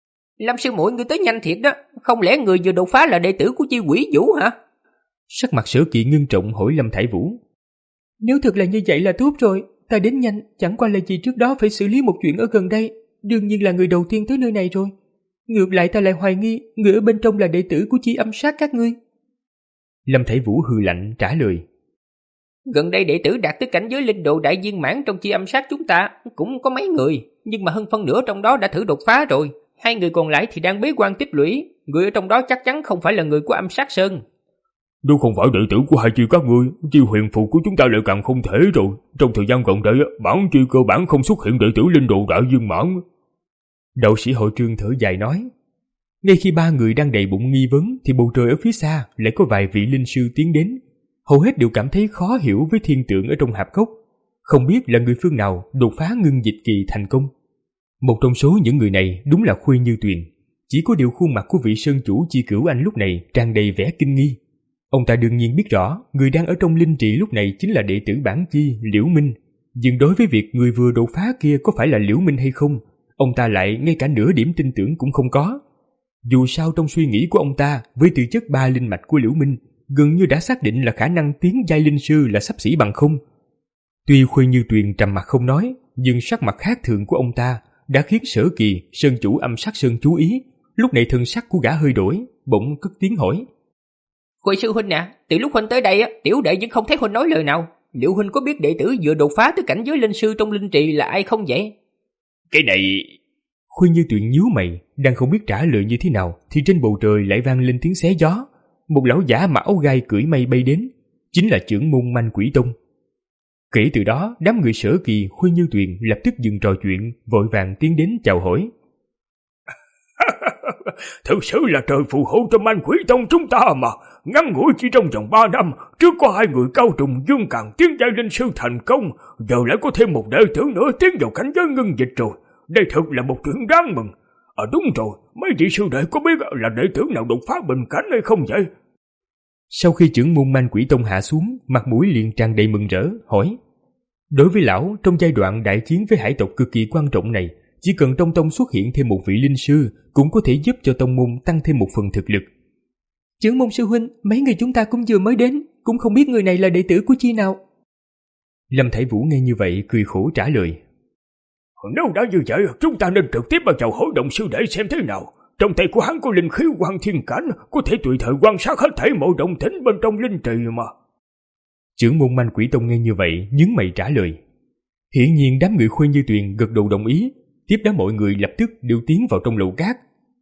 Lâm sư muội, ngươi tới nhanh thiệt đó, không lẽ người vừa đột phá là đệ tử của Chi Quỷ Vũ hả? Sắc mặt Sở Kỵ ngưng trọng hỏi Lâm Thải Vũ. Nếu thật là như vậy là tốt rồi, ta đến nhanh, chẳng qua là vì trước đó phải xử lý một chuyện ở gần đây, đương nhiên là người đầu tiên tới nơi này rồi. Ngược lại ta lại hoài nghi người ở bên trong là đệ tử của Chi Âm Sát các ngươi. Lâm Thải Vũ hừ lạnh trả lời. Gần đây đệ tử đạt tới cảnh giới linh độ đại viên mãn trong Chi Âm Sát chúng ta cũng có mấy người, nhưng mà hơn phân nửa trong đó đã thử đột phá rồi. Hai người còn lại thì đang bế quan tích lũy, người ở trong đó chắc chắn không phải là người của Âm Sát Sơn. Nếu không phải đệ tử của hai chi các ngươi, chi huyền phù của chúng ta lại càng không thể rồi. Trong thời gian gần đây, bản chi cơ bản không xuất hiện đệ tử linh độ đại viên mãn. Đạo sĩ hội Trương thở dài nói. Ngay khi ba người đang đầy bụng nghi vấn thì bầu trời ở phía xa lại có vài vị linh sư tiến đến. Hầu hết đều cảm thấy khó hiểu với thiên tượng ở trong hạp cốc, không biết là người phương nào đột phá ngưng dịch kỳ thành công. Một trong số những người này đúng là Khuê Như Tuyền. Chỉ có điều khuôn mặt của vị sơn chủ Chi Cửu Anh lúc này tràn đầy vẻ kinh nghi. Ông ta đương nhiên biết rõ người đang ở trong linh trì lúc này chính là đệ tử bản chi Liễu Minh, nhưng đối với việc người vừa đột phá kia có phải là Liễu Minh hay không, ông ta lại ngay cả nửa điểm tin tưởng cũng không có. Dù sao trong suy nghĩ của ông ta, với tư chất ba linh mạch của Liễu Minh, gần như đã xác định là khả năng tiến giai linh sư là xấp xỉ bằng không. Tuy Khuê Như Tuyền trầm mặt không nói, nhưng sắc mặt khác thường của ông ta đã khiến Sở Kỳ, sơn chủ Âm Sát Sơn chú ý. Lúc này thân sắc của gã hơi đổi, bỗng cất tiếng hỏi. Khuê sư huynh à, từ lúc huynh tới đây á, tiểu đệ vẫn không thấy huynh nói lời nào. Liệu huynh có biết đệ tử vừa đột phá tới cảnh giới linh sư trong linh trì là ai không vậy? Cái này... Khuê Như Tuyền nhíu mày, đang không biết trả lời như thế nào, thì trên bầu trời lại vang lên tiếng xé gió. Một lão giả mặc áo gai cưỡi mây bay đến, chính là trưởng môn Manh Quỷ Tông. Kể từ đó, đám người Sở Kỳ, Khuê Như Tuyền lập tức dừng trò chuyện, vội vàng tiến đến chào hỏi. Thực sự là trời phù hộ cho Manh Quỷ Tông chúng ta mà. Ngắn ngủi chỉ trong vòng ba năm, trước có hai người cao trùng dương càng tiến giai linh sư thành công, giờ lại có thêm một đệ tử nữa tiến vào cảnh giới ngưng dịch rồi. Đây thật là một chuyện đáng mừng. À đúng rồi, mấy vị sư đệ có biết là đệ tử nào đột phá bình cảnh hay không vậy? Sau khi trưởng môn Manh Quỷ Tông hạ xuống, mặt mũi liền tràn đầy mừng rỡ, hỏi. Đối với lão, trong giai đoạn đại chiến với hải tộc cực kỳ quan trọng này, chỉ cần trong tông xuất hiện thêm một vị linh sư cũng có thể giúp cho tông môn tăng thêm một phần thực lực. Trưởng môn sư huynh, mấy người chúng ta cũng vừa mới đến, cũng không biết người này là đệ tử của chi nào. Lâm Thải Vũ nghe như vậy cười khổ trả lời. Nếu đã như vậy, chúng ta nên trực tiếp vào chào hội đồng sư để xem thế nào. Trong tay của hắn có linh khí quan thiên cảnh, có thể tùy thời quan sát hết thảy mọi động tĩnh bên trong linh trì mà. Trưởng môn Manh Quỷ Tông nghe như vậy, nhướng mày trả lời. Hiển nhiên đám người Khuê Như Tuyền gật đầu đồng ý, tiếp đó mọi người lập tức đều tiến vào trong lầu cát.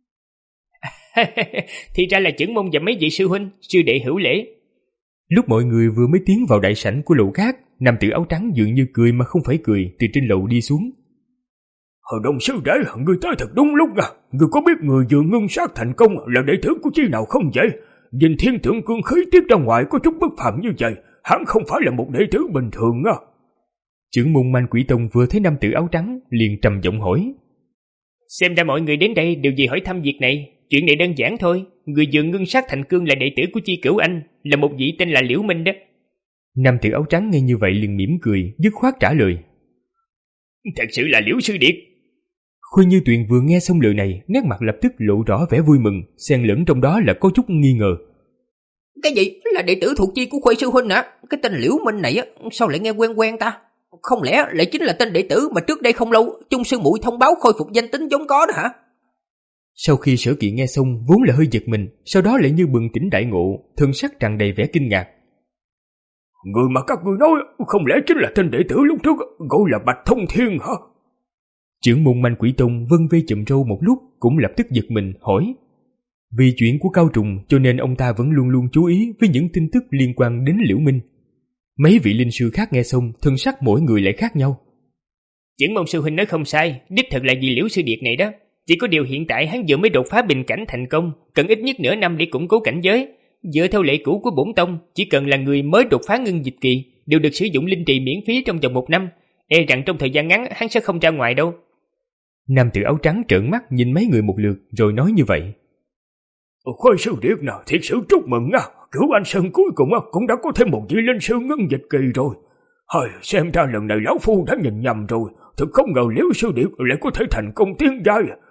Thì ra là trưởng môn và mấy vị sư huynh, sư đệ hữu lễ. Lúc mọi người vừa mới tiến vào đại sảnh của lầu cát, nam tử áo trắng dường như cười mà không phải cười từ trên lầu đi xuống. Hội đồng sư đệ, người tới thật đúng lúc à. Người có biết người vừa ngưng sát thành công là đệ tử của chi nào không vậy? Nhìn thiên tượng cương khí tiết ra ngoài có chút bất phàm như vậy, hắn không phải là một đệ tử bình thường à. Trưởng môn Manh Quỷ Tông vừa thấy nam tử áo trắng liền trầm giọng hỏi. Xem ra mọi người đến đây đều vì hỏi thăm việc này. Chuyện này đơn giản thôi. Người vừa ngưng sát thành cương là đệ tử của Chi Cửu Anh, là một vị tên là Liễu Minh đó. Nam tử áo trắng nghe như vậy liền mỉm cười, dứt khoát trả lời. Thật sự là Liễu sư điệt. Khuê Như Tuyền vừa nghe xong lời này, nét mặt lập tức lộ rõ vẻ vui mừng, xen lẫn trong đó là có chút nghi ngờ. Cái gì? Là đệ tử thuộc chi của Khuê sư huynh hả? Cái tên Liễu Minh này á, sao lại nghe quen quen ta? Không lẽ lại chính là tên đệ tử mà trước đây không lâu Chung sư muội thông báo khôi phục danh tính vốn có đó hả? Sau khi Sở Kỵ nghe xong vốn là hơi giật mình, sau đó lại như bừng tỉnh đại ngộ, thân sắc tràn đầy vẻ kinh ngạc. Người mà các ngươi nói không lẽ chính là tên đệ tử lúc trước gọi là Bạch Thông Thiên hả? Trưởng môn Manh Quỷ Tông vân vê chùm râu một lúc cũng lập tức giật mình hỏi. Vì chuyện của Cao Trùng cho nên ông ta vẫn luôn luôn chú ý với những tin tức liên quan đến Liễu Minh. Mấy vị linh sư khác nghe xong, thân sắc mỗi người lại khác nhau. Trưởng môn sư huynh nói không sai, đích thật là vì Liễu sư điệt này đó. Chỉ có điều hiện tại hắn vừa mới đột phá bình cảnh thành công, cần ít nhất nửa năm để củng cố cảnh giới. Dựa theo lệ cũ của bổn tông, chỉ cần là người mới đột phá ngưng dịch kỳ đều được sử dụng linh trì miễn phí trong vòng một năm. E rằng trong thời gian ngắn hắn sẽ không ra ngoài đâu. Nam tử áo trắng trợn mắt nhìn mấy người một lượt rồi nói như vậy. Khôi sư điệt nào, thiệt sự chúc mừng nha. Cửu Anh Sơn cuối cùng cũng đã có thêm một vị linh sư ngưng dịch kỳ rồi. Hơi, xem ra lần này lão phu đã nhìn nhầm rồi. Thật không ngờ Liễu sư điệt lại có thể thành công tiến giai.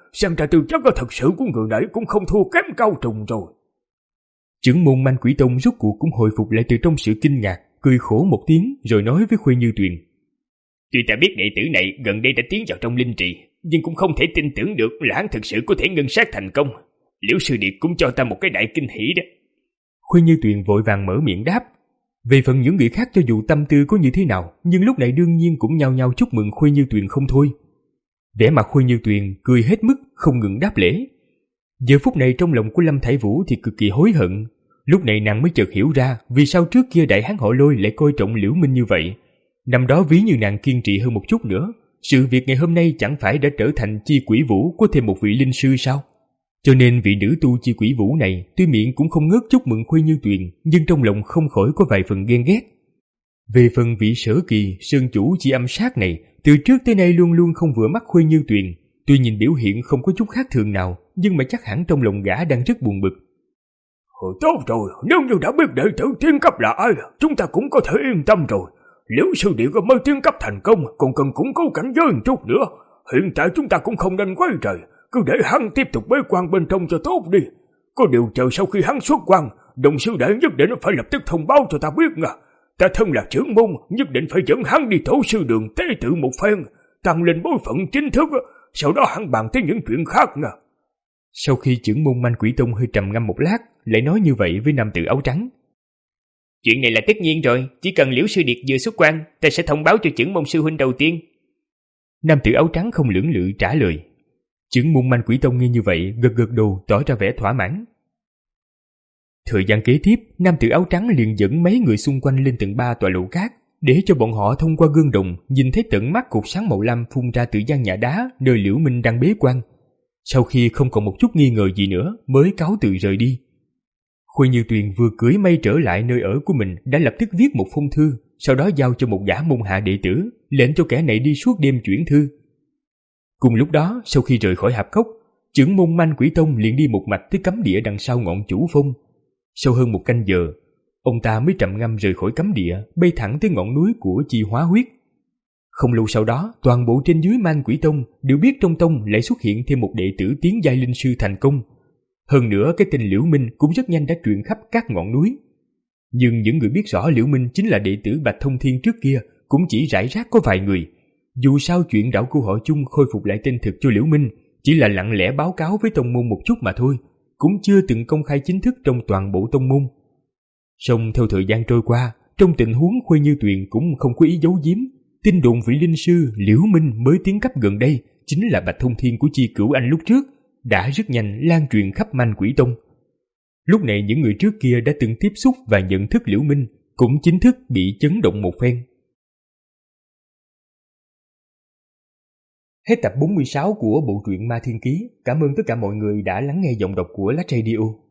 xem ra tư chất thật sự của người này cũng không thua kém Cao Trùng rồi. Trưởng môn Man Quỷ Tông rốt cuộc cũng hồi phục lại từ trong sự kinh ngạc, cười khổ một tiếng rồi nói với Khuê Như Tuyền. Tuy ta biết đệ tử này gần đây đã tiến vào trong linh trì, nhưng cũng không thể tin tưởng được là hắn thực sự có thể ngân sát thành công. Liễu sư điệt cũng cho ta một cái đại kinh hỉ đó. Khuê Như Tuyền vội vàng mở miệng đáp. Về phần những người khác cho dù tâm tư có như thế nào, nhưng lúc này đương nhiên cũng nhao nhao chúc mừng Khuê Như Tuyền không thôi. Vẻ mặt Khuê Như Tuyền cười hết mức, không ngừng đáp lễ. Giờ phút này trong lòng của Lâm Thải Vũ thì cực kỳ hối hận. Lúc này nàng mới chợt hiểu ra vì sao trước kia đại hán họ Lôi lại coi trọng Liễu Minh như vậy. Năm đó ví như nàng kiên trì hơn một chút nữa, sự việc ngày hôm nay chẳng phải đã trở thành Chi Quỷ Vũ có thêm một vị linh sư sao? Cho nên vị nữ tu Chi Quỷ Vũ này tuy miệng cũng không ngớt chúc mừng Khuê Như Tuyền, nhưng trong lòng không khỏi có vài phần ghen ghét. Về phần vị Sở Kỳ, sơn chủ Chi Âm Sát này, từ trước tới nay luôn luôn không vừa mắt Khuê Như Tuyền. Tuy nhìn biểu hiện không có chút khác thường nào, nhưng mà chắc hẳn trong lòng gã đang rất buồn bực. Tốt rồi, nếu như đã biết đệ tử tiến cấp là ai, chúng ta cũng có thể yên tâm rồi. Liễu sư điệt mới tiến cấp thành công, còn cần củng cố cảnh giới một chút nữa. Hiện tại chúng ta cũng không nên quấy rầy, cứ để hắn tiếp tục bế quan bên trong cho tốt đi. Có điều chờ sau khi hắn xuất quan, đồng sư đệ nhất định phải lập tức thông báo cho ta biết nha. Ta thân là trưởng môn, nhất định phải dẫn hắn đi tổ sư đường tế tự một phen, tăng lên bối phận chính thức, sau đó hắn bàn tới những chuyện khác nha. Sau khi trưởng môn Man Quỷ Tông hơi trầm ngâm một lát, lại nói như vậy với nam tử áo trắng. Chuyện này là tất nhiên rồi, chỉ cần Liễu sư điệt vừa xuất quan, ta sẽ thông báo cho trưởng môn sư huynh đầu tiên. Nam tử áo trắng không lưỡng lự trả lời. Trưởng môn Man Quỷ Tông nghe như vậy, gật gật đầu tỏ ra vẻ thỏa mãn. Thời gian kế tiếp, nam tử áo trắng liền dẫn mấy người xung quanh lên tầng ba tòa lầu cát, để cho bọn họ thông qua gương đồng nhìn thấy tận mắt cột sáng màu lam phun ra từ gian nhà đá nơi Liễu Minh đang bế quan. Sau khi không còn một chút nghi ngờ gì nữa, mới cáo từ rời đi. Khuê Như Tuyền vừa cưỡi mây trở lại nơi ở của mình đã lập tức viết một phong thư, sau đó giao cho một gã môn hạ đệ tử, lệnh cho kẻ này đi suốt đêm chuyển thư. Cùng lúc đó, sau khi rời khỏi hạp cốc, trưởng môn Man Quỷ Tông liền đi một mạch tới cấm địa đằng sau ngọn Chủ Phong. Sau hơn một canh giờ, ông ta mới trầm ngâm rời khỏi cấm địa, bay thẳng tới ngọn núi của Chi Hóa Huyết. Không lâu sau đó, toàn bộ trên dưới Man Quỷ Tông đều biết trong tông lại xuất hiện thêm một đệ tử tiến giai linh sư thành công. Hơn nữa cái tên Liễu Minh cũng rất nhanh đã truyền khắp các ngọn núi. Nhưng những người biết rõ Liễu Minh chính là đệ tử Bạch Thông Thiên trước kia cũng chỉ rải rác có vài người. Dù sao chuyện đảo của họ chung khôi phục lại tên thực cho Liễu Minh chỉ là lặng lẽ báo cáo với tông môn một chút mà thôi, cũng chưa từng công khai chính thức trong toàn bộ tông môn. Song theo thời gian trôi qua, trong tình huống Khuê Như Tuyền cũng không có ý giấu giếm, tin đồn vị linh sư Liễu Minh mới tiến cấp gần đây chính là Bạch Thông Thiên của Chi Cửu Anh lúc trước, đã rất nhanh lan truyền khắp Man Quỷ Tông. Lúc này những người trước kia đã từng tiếp xúc và nhận thức Liễu Minh cũng chính thức bị chấn động một phen. Hết tập bốn mươi sáu của bộ truyện Ma Thiên Ký. Cảm ơn tất cả mọi người đã lắng nghe giọng đọc của Lách Radio.